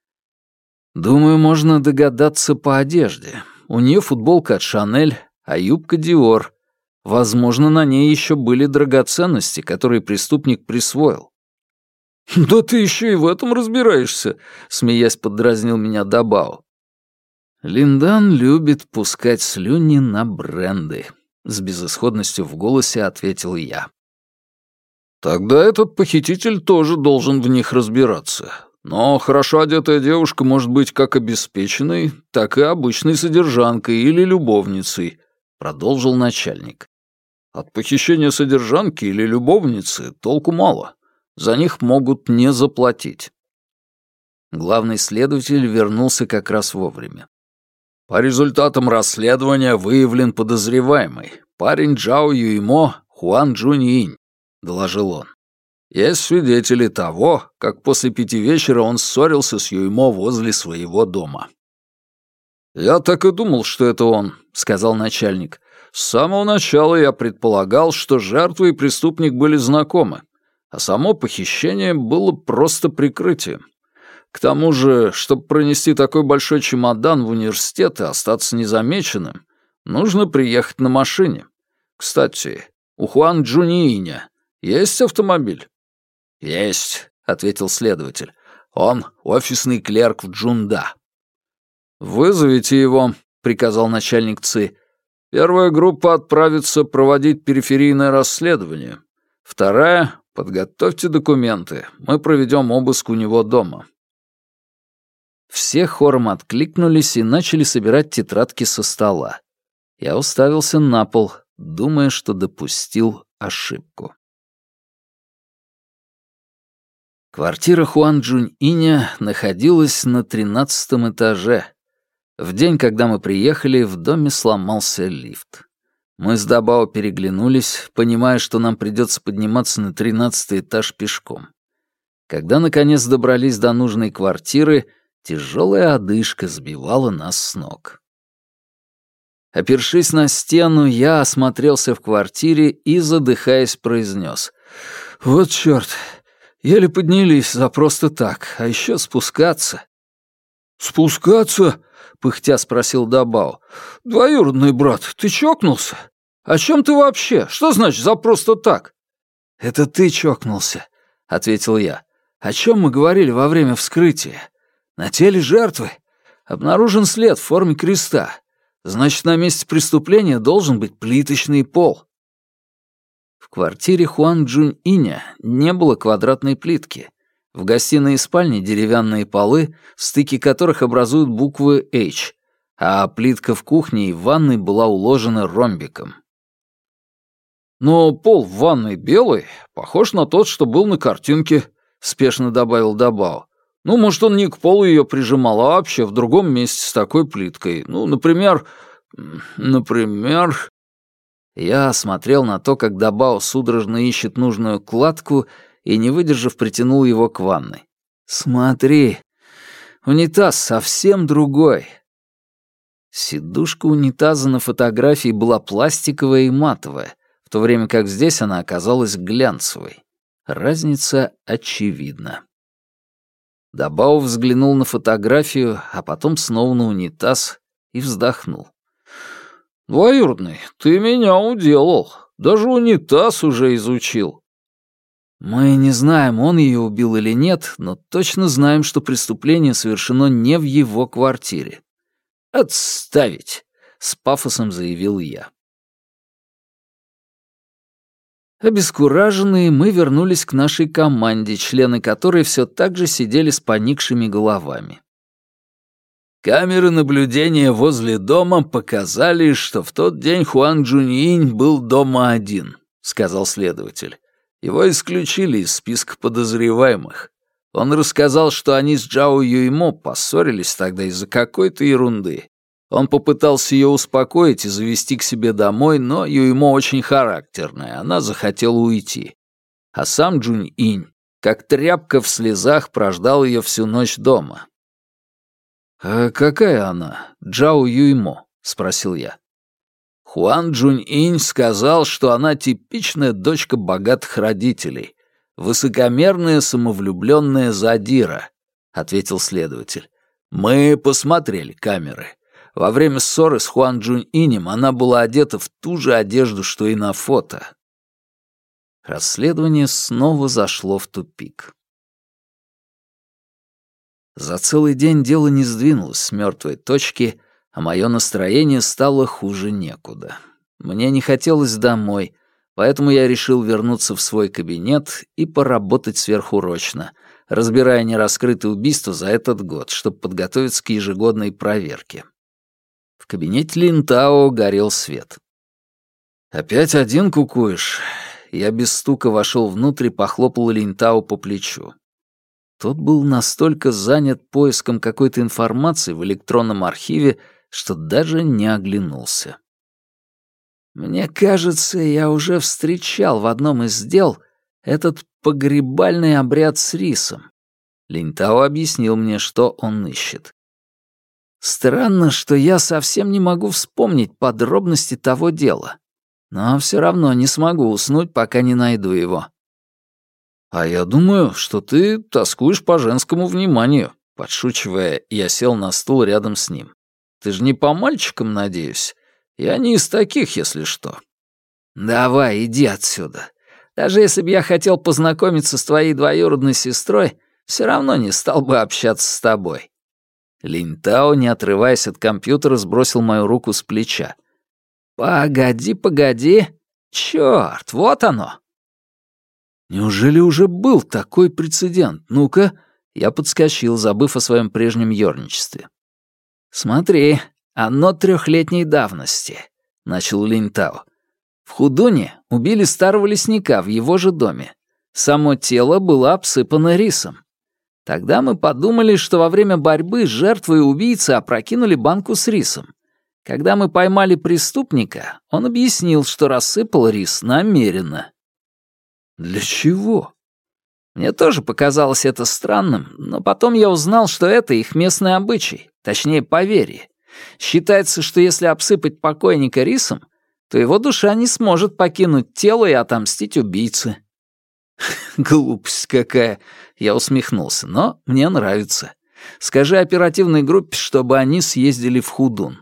S1: Думаю, можно догадаться по одежде. У нее футболка от Шанель, а юбка Диор. Возможно, на ней еще были драгоценности, которые преступник присвоил.
S2: «Да ты еще и в этом разбираешься», — смеясь поддразнил меня Дабао.
S1: Линдан любит пускать слюни на бренды, с безысходностью в голосе ответил я.
S2: Тогда этот похититель тоже должен в них разбираться. Но хорошо одетая девушка может быть как обеспеченной, так и обычной содержанкой или любовницей, продолжил начальник. От похищения содержанки или любовницы толку мало. За них могут не заплатить.
S1: Главный следователь вернулся как раз вовремя.
S2: По результатам расследования выявлен подозреваемый. Парень Джао Юймо Хуан Джуньинь. — доложил он. «Есть свидетели того, как после пяти вечера он ссорился с Юймо возле своего дома». «Я так и думал, что это он», — сказал начальник. «С самого начала я предполагал, что жертва и преступник были знакомы, а само похищение было просто прикрытием. К тому же, чтобы пронести такой большой чемодан в университет и остаться незамеченным, нужно приехать на машине. Кстати, у Хуан Джуньиня есть автомобиль?» «Есть», — ответил следователь. «Он офисный клерк в Джунда». «Вызовите его», — приказал начальник ЦИ. «Первая группа отправится проводить периферийное расследование. Вторая — подготовьте документы. Мы проведем обыск у него дома».
S1: Все хором откликнулись и начали собирать тетрадки со стола. Я уставился на пол, думая, что допустил ошибку. Квартира Хуан Джунь-Иня находилась на тринадцатом этаже. В день, когда мы приехали, в доме сломался лифт. Мы с Дабао переглянулись, понимая, что нам придется подниматься на тринадцатый этаж пешком. Когда, наконец, добрались до нужной квартиры, тяжелая одышка сбивала нас с ног. Опершись на стену, я осмотрелся в квартире и, задыхаясь, произнес: «Вот чёрт! Еле поднялись за просто так, а еще спускаться.
S2: «Спускаться?» — пыхтя спросил Дабао. «Двоюродный брат, ты чокнулся? О чем ты вообще? Что значит за просто так?»
S1: «Это ты чокнулся», — ответил я. «О чем мы говорили во время вскрытия? На теле жертвы обнаружен след в форме креста. Значит, на месте преступления должен быть плиточный пол». В квартире Хуан Джунь-Иня не было квадратной плитки. В гостиной и спальне деревянные полы, стыки которых образуют буквы H, а плитка в кухне и в ванной была уложена ромбиком.
S2: «Но пол в ванной белый, похож на тот, что был на картинке», — спешно добавил Дабао. «Ну, может, он не к полу ее прижимал, а вообще в другом месте с такой плиткой. Ну, например... например...»
S1: Я смотрел на то, как Дабао судорожно ищет нужную кладку, и, не выдержав, притянул его к ванной. «Смотри, унитаз совсем другой». Сидушка унитаза на фотографии была пластиковая и матовая, в то время как здесь она оказалась глянцевой. Разница очевидна. Дабао взглянул на фотографию, а потом снова на унитаз и вздохнул.
S2: «Двоюродный, ты меня уделал. Даже унитаз уже изучил».
S1: Мы не знаем, он ее убил или нет, но точно знаем, что преступление совершено не в его квартире. «Отставить!» — с пафосом заявил я. Обескураженные, мы вернулись к нашей команде, члены которой все так же сидели с поникшими головами.
S2: Камеры наблюдения возле дома показали, что в тот день Хуан Джунь-Инь был дома один, сказал следователь. Его исключили из списка подозреваемых. Он рассказал, что они с Джао Юймо поссорились тогда из-за какой-то ерунды. Он попытался ее успокоить и завести к себе домой, но Юймо очень характерная, она захотела уйти. А сам Джунь-Инь, как тряпка в слезах, прождал ее всю ночь дома.
S1: «А какая она, Джао Юймо?» — спросил я.
S2: Хуан Джунь-Инь сказал, что она типичная дочка богатых родителей, высокомерная, самовлюбленная задира, — ответил следователь. Мы посмотрели камеры. Во время ссоры с Хуан Джунь-Инем она была одета в ту же одежду, что и на фото.
S1: Расследование снова зашло в тупик. За целый день дело не сдвинулось с мертвой точки, а мое настроение стало хуже некуда. Мне не хотелось домой, поэтому я решил вернуться в свой кабинет и поработать сверхурочно, разбирая нераскрытые убийства за этот год, чтобы подготовиться к ежегодной проверке. В кабинете Линтао горел свет. «Опять один кукуешь?» Я без стука вошел внутрь и похлопал Линтао по плечу. Тот был настолько занят поиском какой-то информации в электронном архиве, что даже не оглянулся. «Мне кажется, я уже встречал в одном из дел этот погребальный обряд с рисом». Линтао объяснил мне, что он ищет. «Странно, что я совсем не могу вспомнить подробности того дела, но все равно не смогу уснуть, пока не найду его».
S2: «А я думаю, что ты тоскуешь по женскому вниманию», — подшучивая, я сел на стул рядом с ним. «Ты же не по мальчикам, надеюсь? Я не из таких, если что».
S1: «Давай, иди отсюда. Даже если бы я хотел познакомиться с твоей двоюродной сестрой, все равно не стал бы общаться с тобой». Линтао, не отрываясь от компьютера, сбросил мою руку с плеча. «Погоди, погоди. Чёрт, вот оно!» Неужели уже был такой прецедент? Ну-ка, я подскочил, забыв о своем прежнем ёрничестве. «Смотри, оно трехлетней давности», — начал Линтао. «В Худуне убили старого лесника в его же доме. Само тело было обсыпано рисом. Тогда мы подумали, что во время борьбы жертвы и убийцы опрокинули банку с рисом. Когда мы поймали преступника, он объяснил, что рассыпал рис намеренно». «Для чего?» Мне тоже показалось это странным, но потом я узнал, что это их местный обычай, точнее, поверье. Считается, что если обсыпать покойника рисом, то его душа не сможет покинуть тело и отомстить убийце. Глупость какая, я усмехнулся, но мне нравится. Скажи оперативной группе, чтобы они съездили в Худун».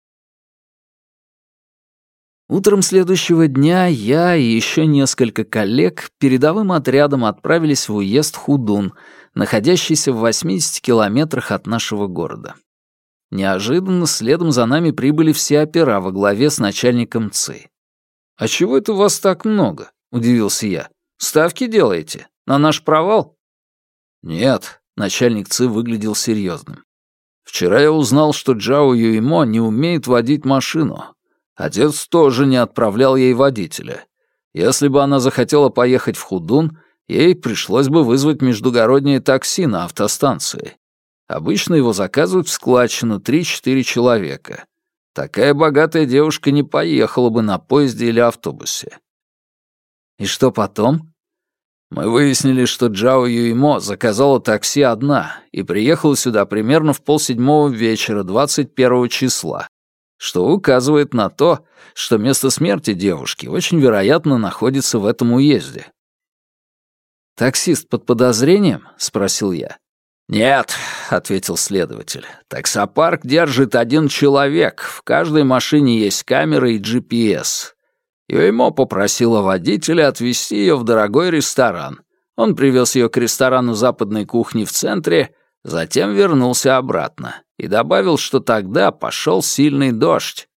S1: Утром следующего дня я и еще несколько коллег передовым отрядом отправились в уезд Худун, находящийся в восьмидесяти километрах от нашего города. Неожиданно следом за нами прибыли все опера во главе с начальником ЦИ. «А чего это у вас так много?» — удивился я. «Ставки делаете? На наш провал?» «Нет», — начальник ЦИ выглядел серьезным. «Вчера я узнал, что Джао Юймо не умеет водить машину. Отец тоже не отправлял ей водителя. Если бы она захотела поехать в Худун, ей пришлось бы вызвать междугороднее такси на автостанции. Обычно его заказывают в складчину три-четыре человека. Такая богатая девушка не поехала бы на поезде или автобусе». «И что потом?» «Мы выяснили, что Джао Юймо заказала такси одна и приехала сюда примерно в полседьмого вечера двадцать первого числа, что указывает на то, что место смерти девушки очень вероятно находится в этом уезде». «Таксист под подозрением?» — спросил я. «Нет», — ответил следователь. «Таксопарк держит один человек. В каждой машине есть камера и джи пи эс. Юймо попросила водителя отвезти ее в дорогой ресторан. Он привез ее к ресторану западной кухни в центре, затем вернулся обратно и добавил, что тогда пошел сильный дождь».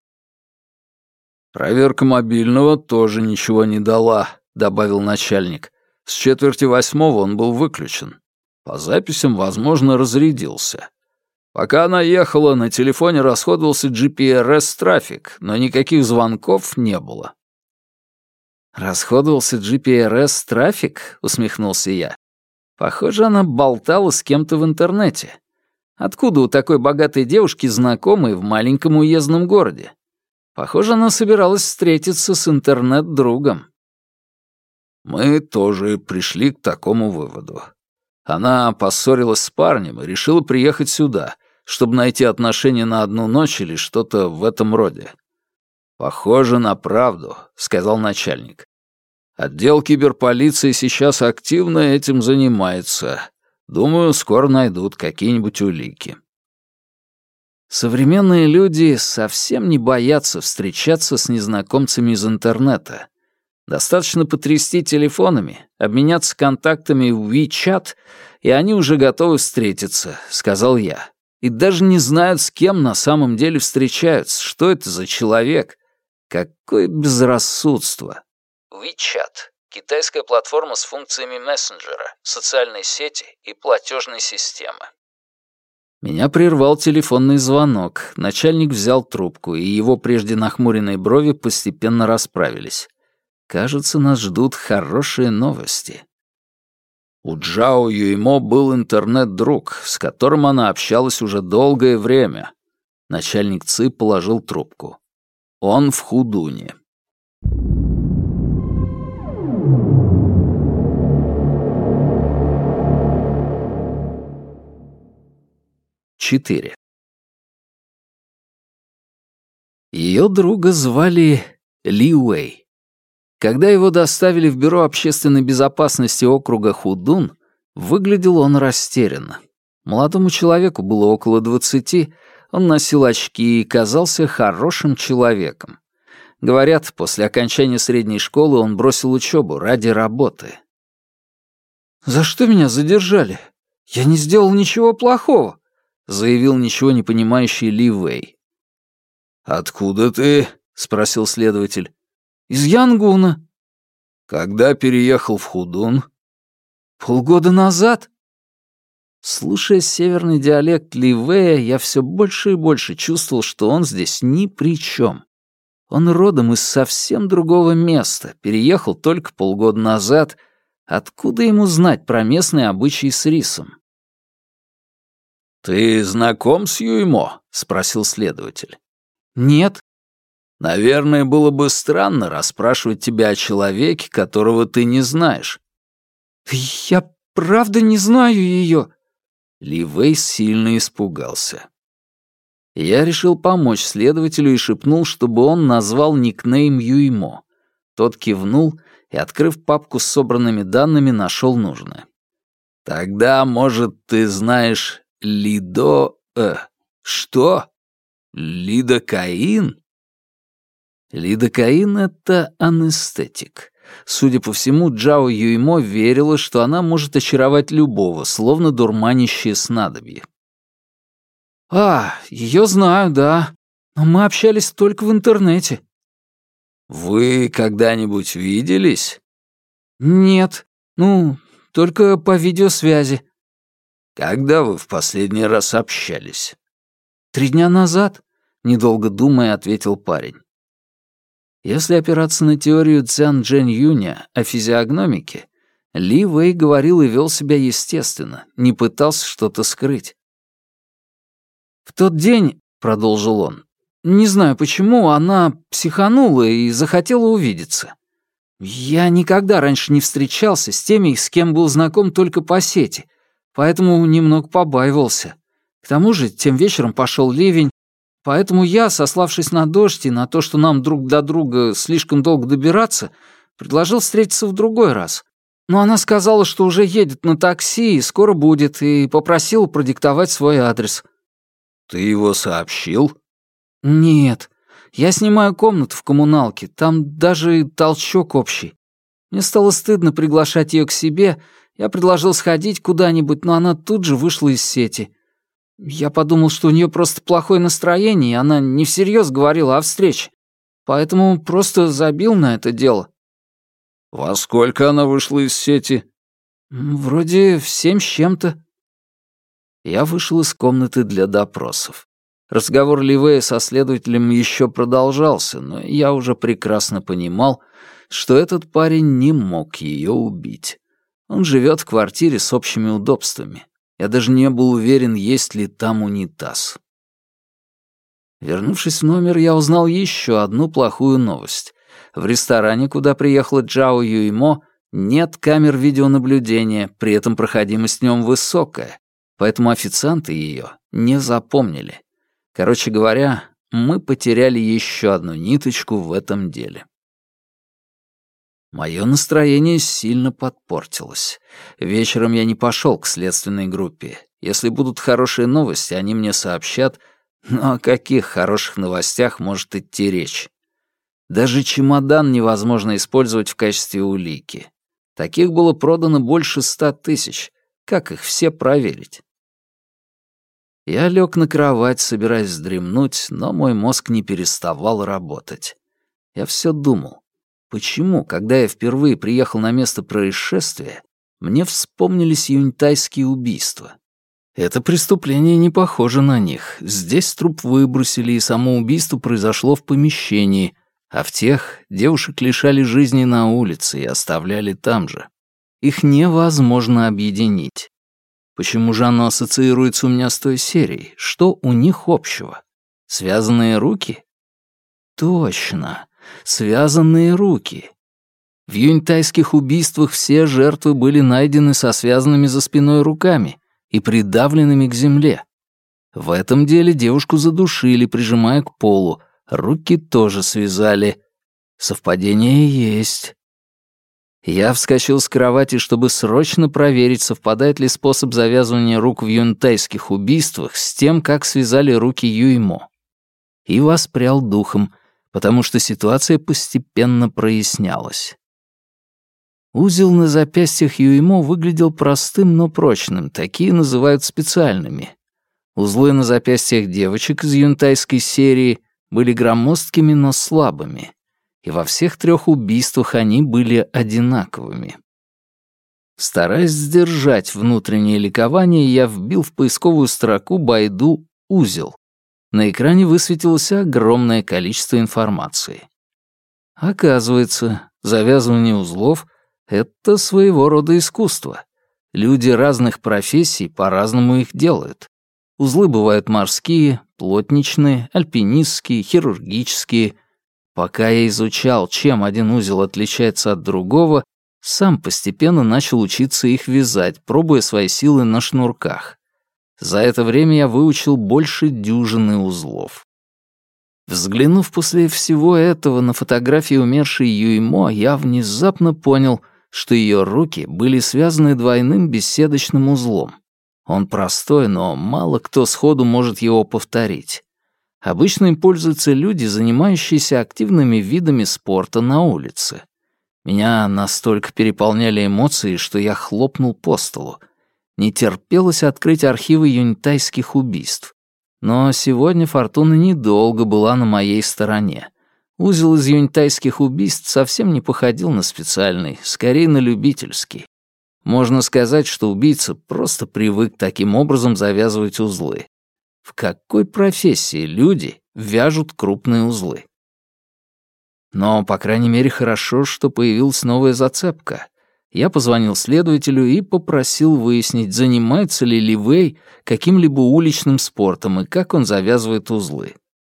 S1: «Проверка мобильного тоже ничего не дала», — добавил начальник. «С четверти восьмого он был выключен. По записям, возможно, разрядился. Пока она ехала, на телефоне расходовался джи пи ар эс-трафик, но никаких звонков не было». «Расходовался джи пи ар эс-трафик?» — усмехнулся я. «Похоже, она болтала с кем-то в интернете. Откуда у такой богатой девушки знакомые в маленьком уездном городе? Похоже, она собиралась встретиться с интернет-другом». Мы тоже пришли к такому выводу. Она поссорилась с парнем и решила приехать сюда, чтобы найти отношения на одну ночь или что-то в этом роде. «Похоже на правду», — сказал начальник. «Отдел киберполиции сейчас активно этим занимается. Думаю, скоро найдут какие-нибудь улики». Современные люди совсем не боятся встречаться с незнакомцами из интернета. Достаточно потрясти телефонами, обменяться контактами в WeChat, и они уже готовы встретиться, сказал я. И даже не знают, с кем на самом деле встречаются, что это за человек. Какое безрассудство. WeChat — китайская платформа с функциями мессенджера, социальной сети и платежной системы. Меня прервал телефонный звонок. Начальник взял трубку, и его прежде нахмуренные брови постепенно расправились. Кажется, нас ждут хорошие новости. У Джао Юймо был интернет-друг, с которым она общалась уже долгое время. Начальник ЦИ положил трубку. Он в Худуне. Четыре. Ее друга звали Ли Уэй. Когда его доставили в Бюро общественной безопасности округа Худун, выглядел он растерянно. Молодому человеку было около двадцати, он носил очки и казался хорошим человеком. Говорят, после окончания средней школы он бросил учебу ради работы. «За что меня задержали? Я не сделал ничего плохого», — заявил ничего не понимающий Ли Уэй. «Откуда ты?» — спросил следователь. «Из Янгуна». «Когда переехал в Худун?» «Полгода назад». Слушая северный диалект Ли Вэя, я все больше и больше чувствовал, что он здесь ни при чем. Он родом из совсем другого места, переехал только полгода назад. Откуда ему знать про местные обычаи с рисом? «Ты знаком с Юймо?» — спросил следователь. «Нет». «Наверное, было бы странно расспрашивать тебя о человеке, которого ты не знаешь». «Я правда не знаю ее». Ли Вэй сильно испугался. Я решил помочь следователю и шепнул, чтобы он назвал никнейм Юймо. Тот кивнул и, открыв папку с собранными данными, нашел нужное. «Тогда, может, ты знаешь
S2: Лидо... Э, что? Лидокаин?
S1: Лидокаин — это анестетик. Судя по всему, Джао Юймо верила, что она может очаровать любого, словно дурманящее снадобье. «А, ее знаю, да. Но мы общались только в интернете».
S2: «Вы когда-нибудь виделись?»
S1: «Нет. Ну, только по видеосвязи».
S2: «Когда вы в последний раз общались?»
S1: «Три дня назад», — недолго думая, ответил парень. Если опираться на теорию Цзян Джэнь Юня о физиогномике, Ли Вэй говорил и вел себя естественно, не пытался что-то скрыть. «В тот день», — продолжил он, — «не знаю почему, она психанула и захотела увидеться. Я никогда раньше не встречался с теми, с кем был знаком только по сети, поэтому немного побаивался. К тому же тем вечером пошел ливень, поэтому я, сославшись на дождь и на то, что нам друг до друга слишком долго добираться, предложил встретиться в другой раз. Но она сказала, что уже едет на такси и скоро будет, и попросила продиктовать свой адрес».
S2: «Ты его сообщил?»
S1: «Нет. Я снимаю комнату в коммуналке, там даже толчок общий. Мне стало стыдно приглашать ее к себе, я предложил сходить куда-нибудь, но она тут же вышла из сети. Я подумал, что у нее просто плохое настроение, и она не всерьез говорила о встрече, поэтому просто забил на это дело».
S2: «Во сколько она вышла из сети?»
S1: «Вроде в семь с чем-то». Я вышел из комнаты для допросов. Разговор Ли Вэя со следователем еще продолжался, но я уже прекрасно понимал, что этот парень не мог ее убить. Он живет в квартире с общими удобствами. Я даже не был уверен, есть ли там унитаз. Вернувшись в номер, я узнал еще одну плохую новость. В ресторане, куда приехала Джао Юймо, нет камер видеонаблюдения, при этом проходимость в нем высокая, поэтому официанты ее не запомнили. Короче говоря, мы потеряли еще одну ниточку в этом деле. Мое настроение сильно подпортилось. Вечером я не пошел к следственной группе. Если будут хорошие новости, они мне сообщат, но о каких хороших новостях может идти речь? Даже чемодан невозможно использовать в качестве улики. Таких было продано больше ста тысяч. Как их все проверить? Я лег на кровать, собираясь вздремнуть, но мой мозг не переставал работать. Я все думал, почему, когда я впервые приехал на место происшествия, мне вспомнились юньтайские убийства. Это преступление не похоже на них. Здесь труп выбросили, и само убийство произошло в помещении, а в тех девушек лишали жизни на улице и оставляли там же. Их невозможно объединить. Почему же оно ассоциируется у меня с той серией? Что у них общего? Связанные руки? Точно, связанные руки. В юньтайских убийствах все жертвы были найдены со связанными за спиной руками и придавленными к земле. В этом деле девушку задушили, прижимая к полу, руки тоже связали. Совпадение есть. Я вскочил с кровати, чтобы срочно проверить, совпадает ли способ завязывания рук в юньтайских убийствах с тем, как связали руки Юймо. И воспрял духом, потому что ситуация постепенно прояснялась. Узел на запястьях Юймо выглядел простым, но прочным, такие называют специальными. Узлы на запястьях девочек из юньтайской серии были громоздкими, но слабыми. И во всех трех убийствах они были одинаковыми. Стараясь сдержать внутреннее ликование, я вбил в поисковую строку Байду «узел». На экране высветилось огромное количество информации. Оказывается, завязывание узлов — это своего рода искусство. Люди разных профессий по-разному их делают. Узлы бывают морские, плотничные, альпинистские, хирургические — Пока я изучал, чем один узел отличается от другого, сам постепенно начал учиться их вязать, пробуя свои силы на шнурках. За это время я выучил больше дюжины узлов. Взглянув после всего этого на фотографии умершей Юймо, я внезапно понял, что ее руки были связаны двойным беседочным узлом. Он простой, но мало кто сходу может его повторить. Обычно им пользуются люди, занимающиеся активными видами спорта на улице. Меня настолько переполняли эмоции, что я хлопнул по столу. Не терпелось открыть архивы юнитайских убийств. Но сегодня фортуна недолго была на моей стороне. Узел из юнитайских убийств совсем не походил на специальный, скорее на любительский. Можно сказать, что убийца просто привык таким образом завязывать узлы. В какой профессии люди вяжут крупные узлы? Но, по крайней мере, хорошо, что появилась новая зацепка. Я позвонил следователю и попросил выяснить, занимается ли Ли Вэй каким-либо уличным спортом и как он завязывает узлы.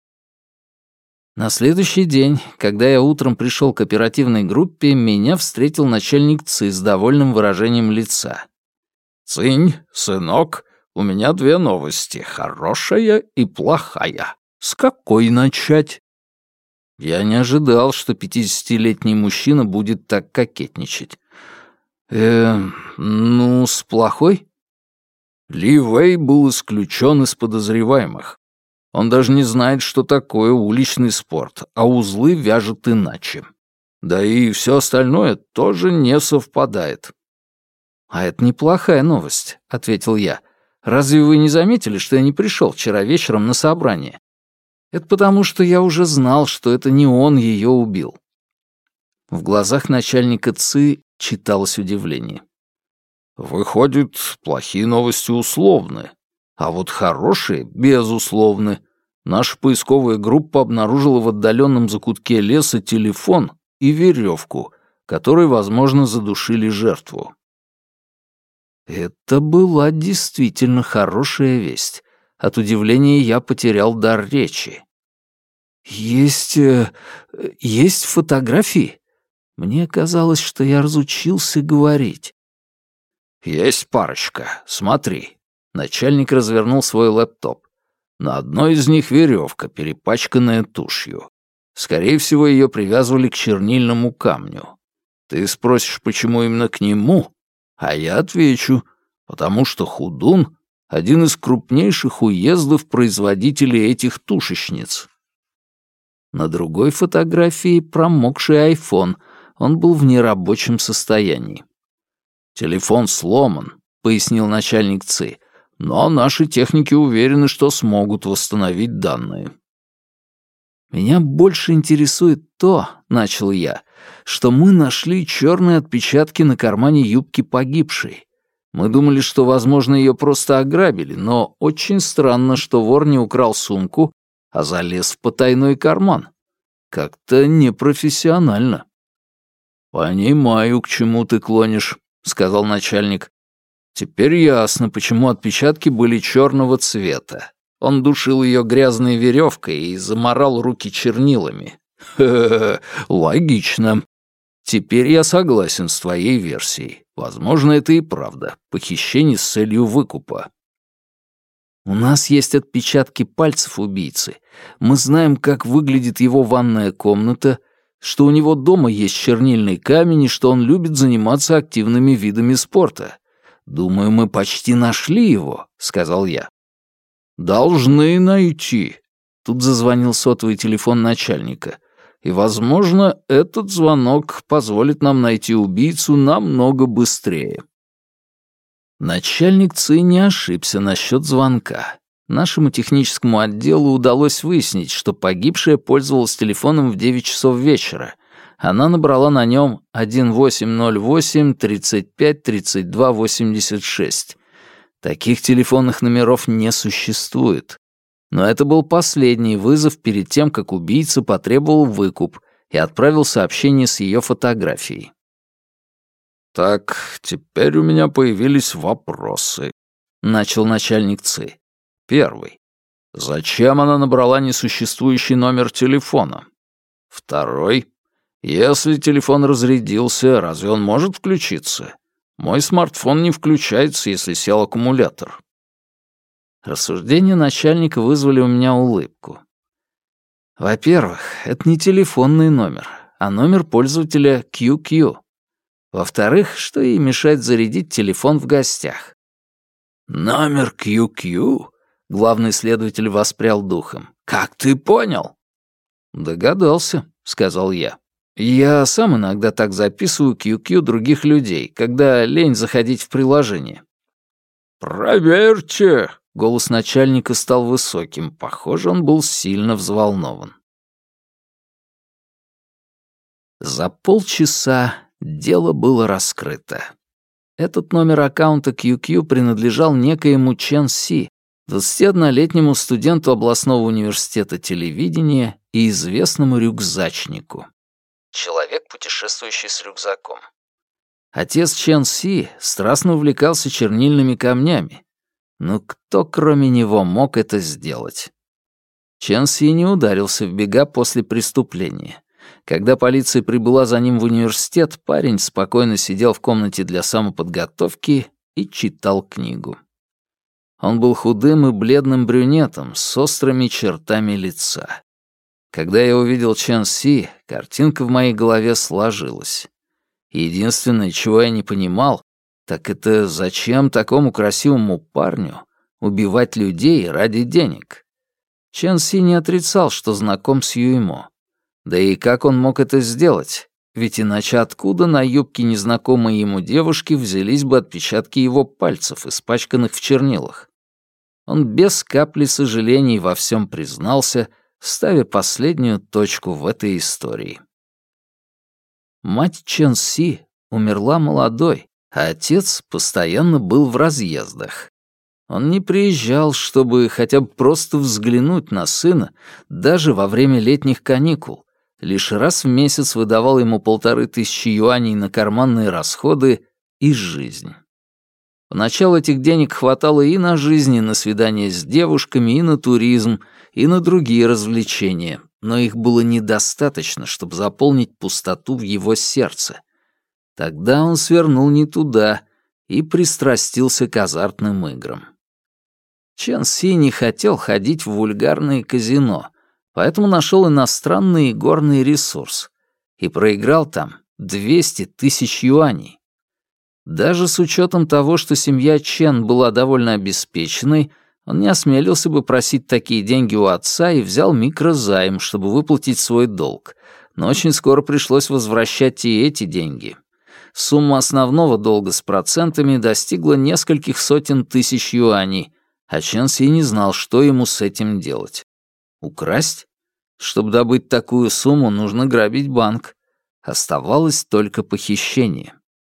S1: На следующий день, когда я утром пришел к оперативной группе, меня встретил начальник ЦИ с довольным выражением лица.
S2: «Цинь, сынок, у меня две новости, хорошая и плохая. С какой начать?»
S1: Я не ожидал, что пятидесятилетний мужчина будет так кокетничать. «Э, ну, с плохой?»
S2: Ли Вэй был исключен из подозреваемых. Он даже не знает, что такое уличный спорт, а узлы вяжет иначе. Да и все остальное тоже не совпадает.
S1: «А это неплохая новость», — ответил я. «Разве вы не заметили, что я не пришел вчера вечером на собрание? Это потому, что я уже знал, что это не он ее убил». В глазах начальника ЦИ читалось удивление.
S2: «Выходит, плохие новости условны, а вот хорошие — безусловны. Наша поисковая группа обнаружила в отдаленном закутке леса телефон и веревку, которые, возможно, задушили жертву».
S1: Это была действительно хорошая весть. От удивления я потерял дар речи. «Есть... Э, есть фотографии?» Мне казалось, что я разучился говорить.
S2: «Есть парочка. Смотри». Начальник развернул свой лэптоп. На одной из них веревка, перепачканная тушью. Скорее всего, ее привязывали к чернильному камню. Ты спросишь, почему именно к нему? А я отвечу, потому что Худун — один из крупнейших уездов производителей этих тушечниц.
S1: На другой фотографии промокший айфон. Он был в нерабочем состоянии.
S2: «Телефон сломан», — пояснил начальник ЦИ, «но наши техники уверены, что смогут восстановить данные».
S1: «Меня больше интересует то, — начал я, — что мы нашли черные отпечатки на кармане юбки погибшей. Мы думали, что, возможно, ее просто ограбили, но очень странно, что вор не украл сумку, а залез в потайной карман. Как-то непрофессионально».
S2: «Понимаю, к чему ты клонишь», — сказал начальник. «Теперь ясно, почему отпечатки были черного цвета. Он душил ее грязной веревкой и заморал руки чернилами. Хе-хе, логично. Теперь я согласен с твоей версией. Возможно, это и правда. Похищение с целью выкупа».
S1: «У нас есть отпечатки пальцев убийцы. Мы знаем, как выглядит его ванная комната, что у него дома есть чернильный камень и что он любит заниматься активными видами спорта. Думаю, мы почти нашли его», — сказал я.
S2: «Должны найти». Тут зазвонил сотовый телефон начальника. «И, возможно, этот звонок позволит нам найти убийцу намного быстрее».
S1: Начальник ЦИ не ошибся насчет звонка. Нашему техническому отделу удалось выяснить, что погибшая пользовалась телефоном в девять часов вечера. Она набрала на нем один восемь ноль восемь тридцать пять тридцать два восемьдесят шесть. Таких телефонных номеров не существует. Но это был последний вызов перед тем, как убийца потребовал выкуп и отправил сообщение с ее фотографией.
S2: «Так, теперь у меня появились вопросы», — начал начальник ЦИ. Первый. Зачем она набрала несуществующий номер телефона? Второй. Если телефон разрядился, разве он может включиться? Мой смартфон не включается, если сел аккумулятор.
S1: Рассуждения начальника вызвали у меня улыбку. Во-первых, это не телефонный номер, а номер пользователя кью кью. Во-вторых, что ей мешает зарядить телефон в гостях?
S2: «Номер Кью Кью?» — главный следователь воспрял духом. «Как ты понял?»
S1: «Догадался», — сказал я. «Я сам иногда так записываю Кью Кью других людей, когда лень заходить в приложение».
S2: «Проверьте!» —
S1: голос начальника стал высоким. Похоже, он был сильно взволнован. За полчаса дело было раскрыто. Этот номер аккаунта Кью Кью принадлежал некоему Чен Си, двадцатиоднолетнему студенту областного университета телевидения и известному рюкзачнику. Человек, путешествующий с рюкзаком. Отец Чен Си страстно увлекался чернильными камнями. Но кто, кроме него, мог это сделать? Чен Си не ударился в бега после преступления. Когда полиция прибыла за ним в университет, парень спокойно сидел в комнате для самоподготовки и читал книгу. Он был худым и бледным брюнетом с острыми чертами лица. Когда я увидел Чен Си, картинка в моей голове сложилась. Единственное, чего я не понимал, так это зачем такому красивому парню убивать людей ради денег? Чен Си не отрицал, что знаком с Юймо. Да и как он мог это сделать? Ведь иначе откуда на юбке незнакомой ему девушки взялись бы отпечатки его пальцев, испачканных в чернилах? Он без капли сожалений во всем признался, ставя последнюю точку в этой истории. Мать Чен Си умерла молодой, а отец постоянно был в разъездах. Он не приезжал, чтобы хотя бы просто взглянуть на сына, даже во время летних каникул. Лишь раз в месяц выдавал ему полторы тысячи юаней на карманные расходы и жизнь. Поначалу этих денег хватало и на жизнь, и на свидания с девушками, и на туризм, и на другие развлечения, но их было недостаточно, чтобы заполнить пустоту в его сердце. Тогда он свернул не туда и пристрастился к азартным играм. Чен Си не хотел ходить в вульгарные казино, поэтому нашел иностранный игорный ресурс и проиграл там двести тысяч юаней. Даже с учетом того, что семья Чен была довольно обеспеченной, он не осмелился бы просить такие деньги у отца и взял микрозайм, чтобы выплатить свой долг, но очень скоро пришлось возвращать и эти деньги. Сумма основного долга с процентами достигла нескольких сотен тысяч юаней, а Чен Си не знал, что ему с этим делать. Украсть? Чтобы добыть такую сумму, нужно грабить банк. Оставалось только похищение.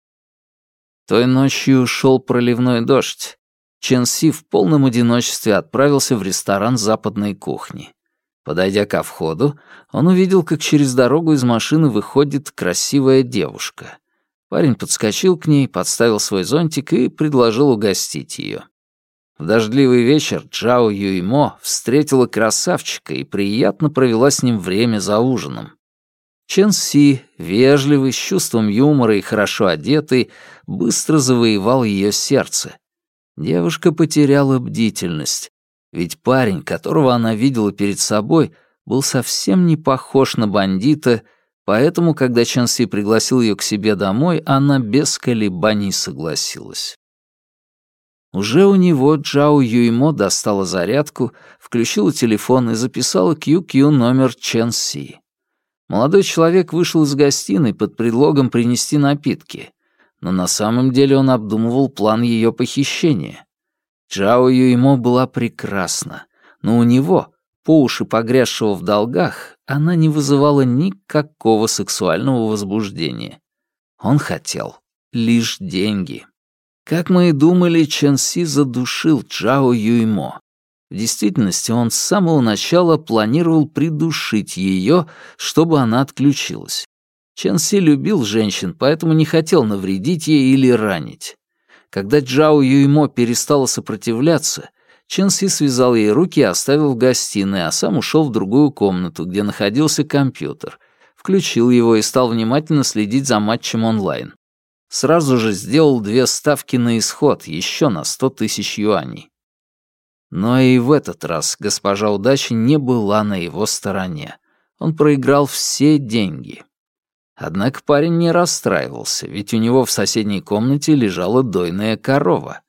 S1: Той ночью шел проливной дождь. Чен Си в полном одиночестве отправился в ресторан западной кухни. Подойдя ко входу, он увидел, как через дорогу из машины выходит красивая девушка. Парень подскочил к ней, подставил свой зонтик и предложил угостить ее. В дождливый вечер Чжао Юймо встретила красавчика и приятно провела с ним время за ужином. Чен Си, вежливый, с чувством юмора и хорошо одетый, быстро завоевал ее сердце. Девушка потеряла бдительность, ведь парень, которого она видела перед собой, был совсем не похож на бандита, поэтому, когда Чен Си пригласил ее к себе домой, она без колебаний согласилась. Уже у него Чжао Юймо достала зарядку, включила телефон и записала Кью Кью номер Чен Си. Молодой человек вышел из гостиной под предлогом принести напитки, но на самом деле он обдумывал план ее похищения. Чжао Юймо была прекрасна, но у него, по уши погрязшего в долгах, она не вызывала никакого сексуального возбуждения. Он хотел лишь деньги. Как мы и думали, Чен Си задушил Чжао Юймо. В действительности он с самого начала планировал придушить ее, чтобы она отключилась. Чен Си любил женщин, поэтому не хотел навредить ей или ранить. Когда Чжао Юймо перестала сопротивляться, Чен Си связал ей руки и оставил в гостиной, а сам ушел в другую комнату, где находился компьютер, включил его и стал внимательно следить за матчем онлайн. Сразу же сделал две ставки на исход, еще на сто тысяч юаней. Но и в этот раз госпожа удачи не была на его стороне. Он проиграл все деньги. Однако парень не расстраивался, ведь у него в соседней комнате лежала дойная корова.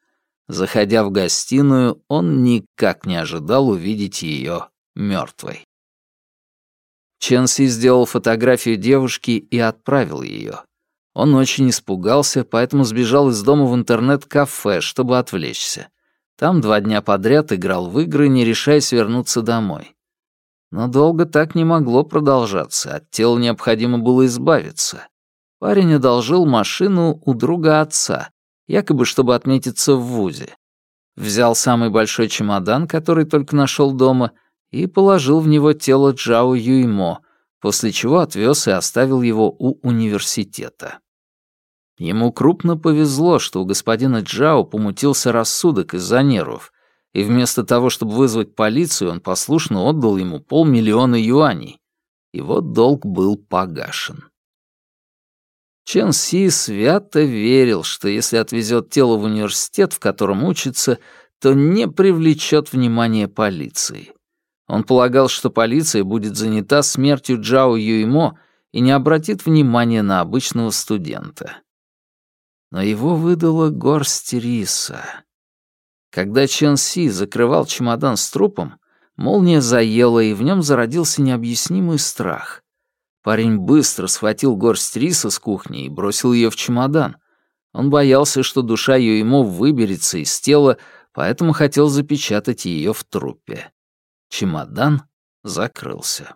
S1: Заходя в гостиную, он никак не ожидал увидеть ее мертвой. Чен Си сделал фотографию девушки и отправил ее. Он очень испугался, поэтому сбежал из дома в интернет-кафе, чтобы отвлечься. Там два дня подряд играл в игры, не решаясь вернуться домой. Но долго так не могло продолжаться, от тела необходимо было избавиться. Парень одолжил машину у друга отца, якобы чтобы отметиться в вузе. Взял самый большой чемодан, который только нашел дома, и положил в него тело Джао Юймо, после чего отвез и оставил его у университета. Ему крупно повезло, что у господина Джао помутился рассудок из-за нервов, и вместо того, чтобы вызвать полицию, он послушно отдал ему полмиллиона юаней. Его долг был погашен. Чен Си свято верил, что если отвезет тело в университет, в котором учится, то не привлечет внимание полиции. Он полагал, что полиция будет занята смертью Джао Юймо и не обратит внимания на обычного студента. Но его выдала горсть риса. Когда Чен Си закрывал чемодан с трупом, молния заела, и в нем зародился необъяснимый страх. Парень быстро схватил горсть риса с кухни и бросил ее в чемодан. Он боялся, что душа Юймо выберется из тела, поэтому хотел запечатать ее в трупе. Чемодан закрылся.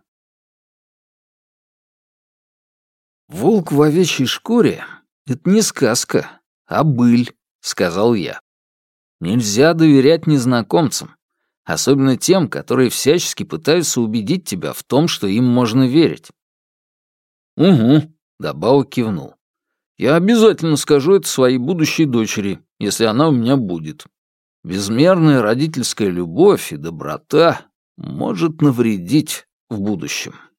S1: «Волк в овечьей шкуре — это не сказка, а быль», — сказал я. «Нельзя доверять незнакомцам, особенно тем, которые всячески пытаются убедить тебя в том, что им можно верить». «Угу», — Дабао кивнул. «Я обязательно скажу это своей будущей дочери, если она у меня будет. Безмерная родительская любовь и доброта может навредить в будущем».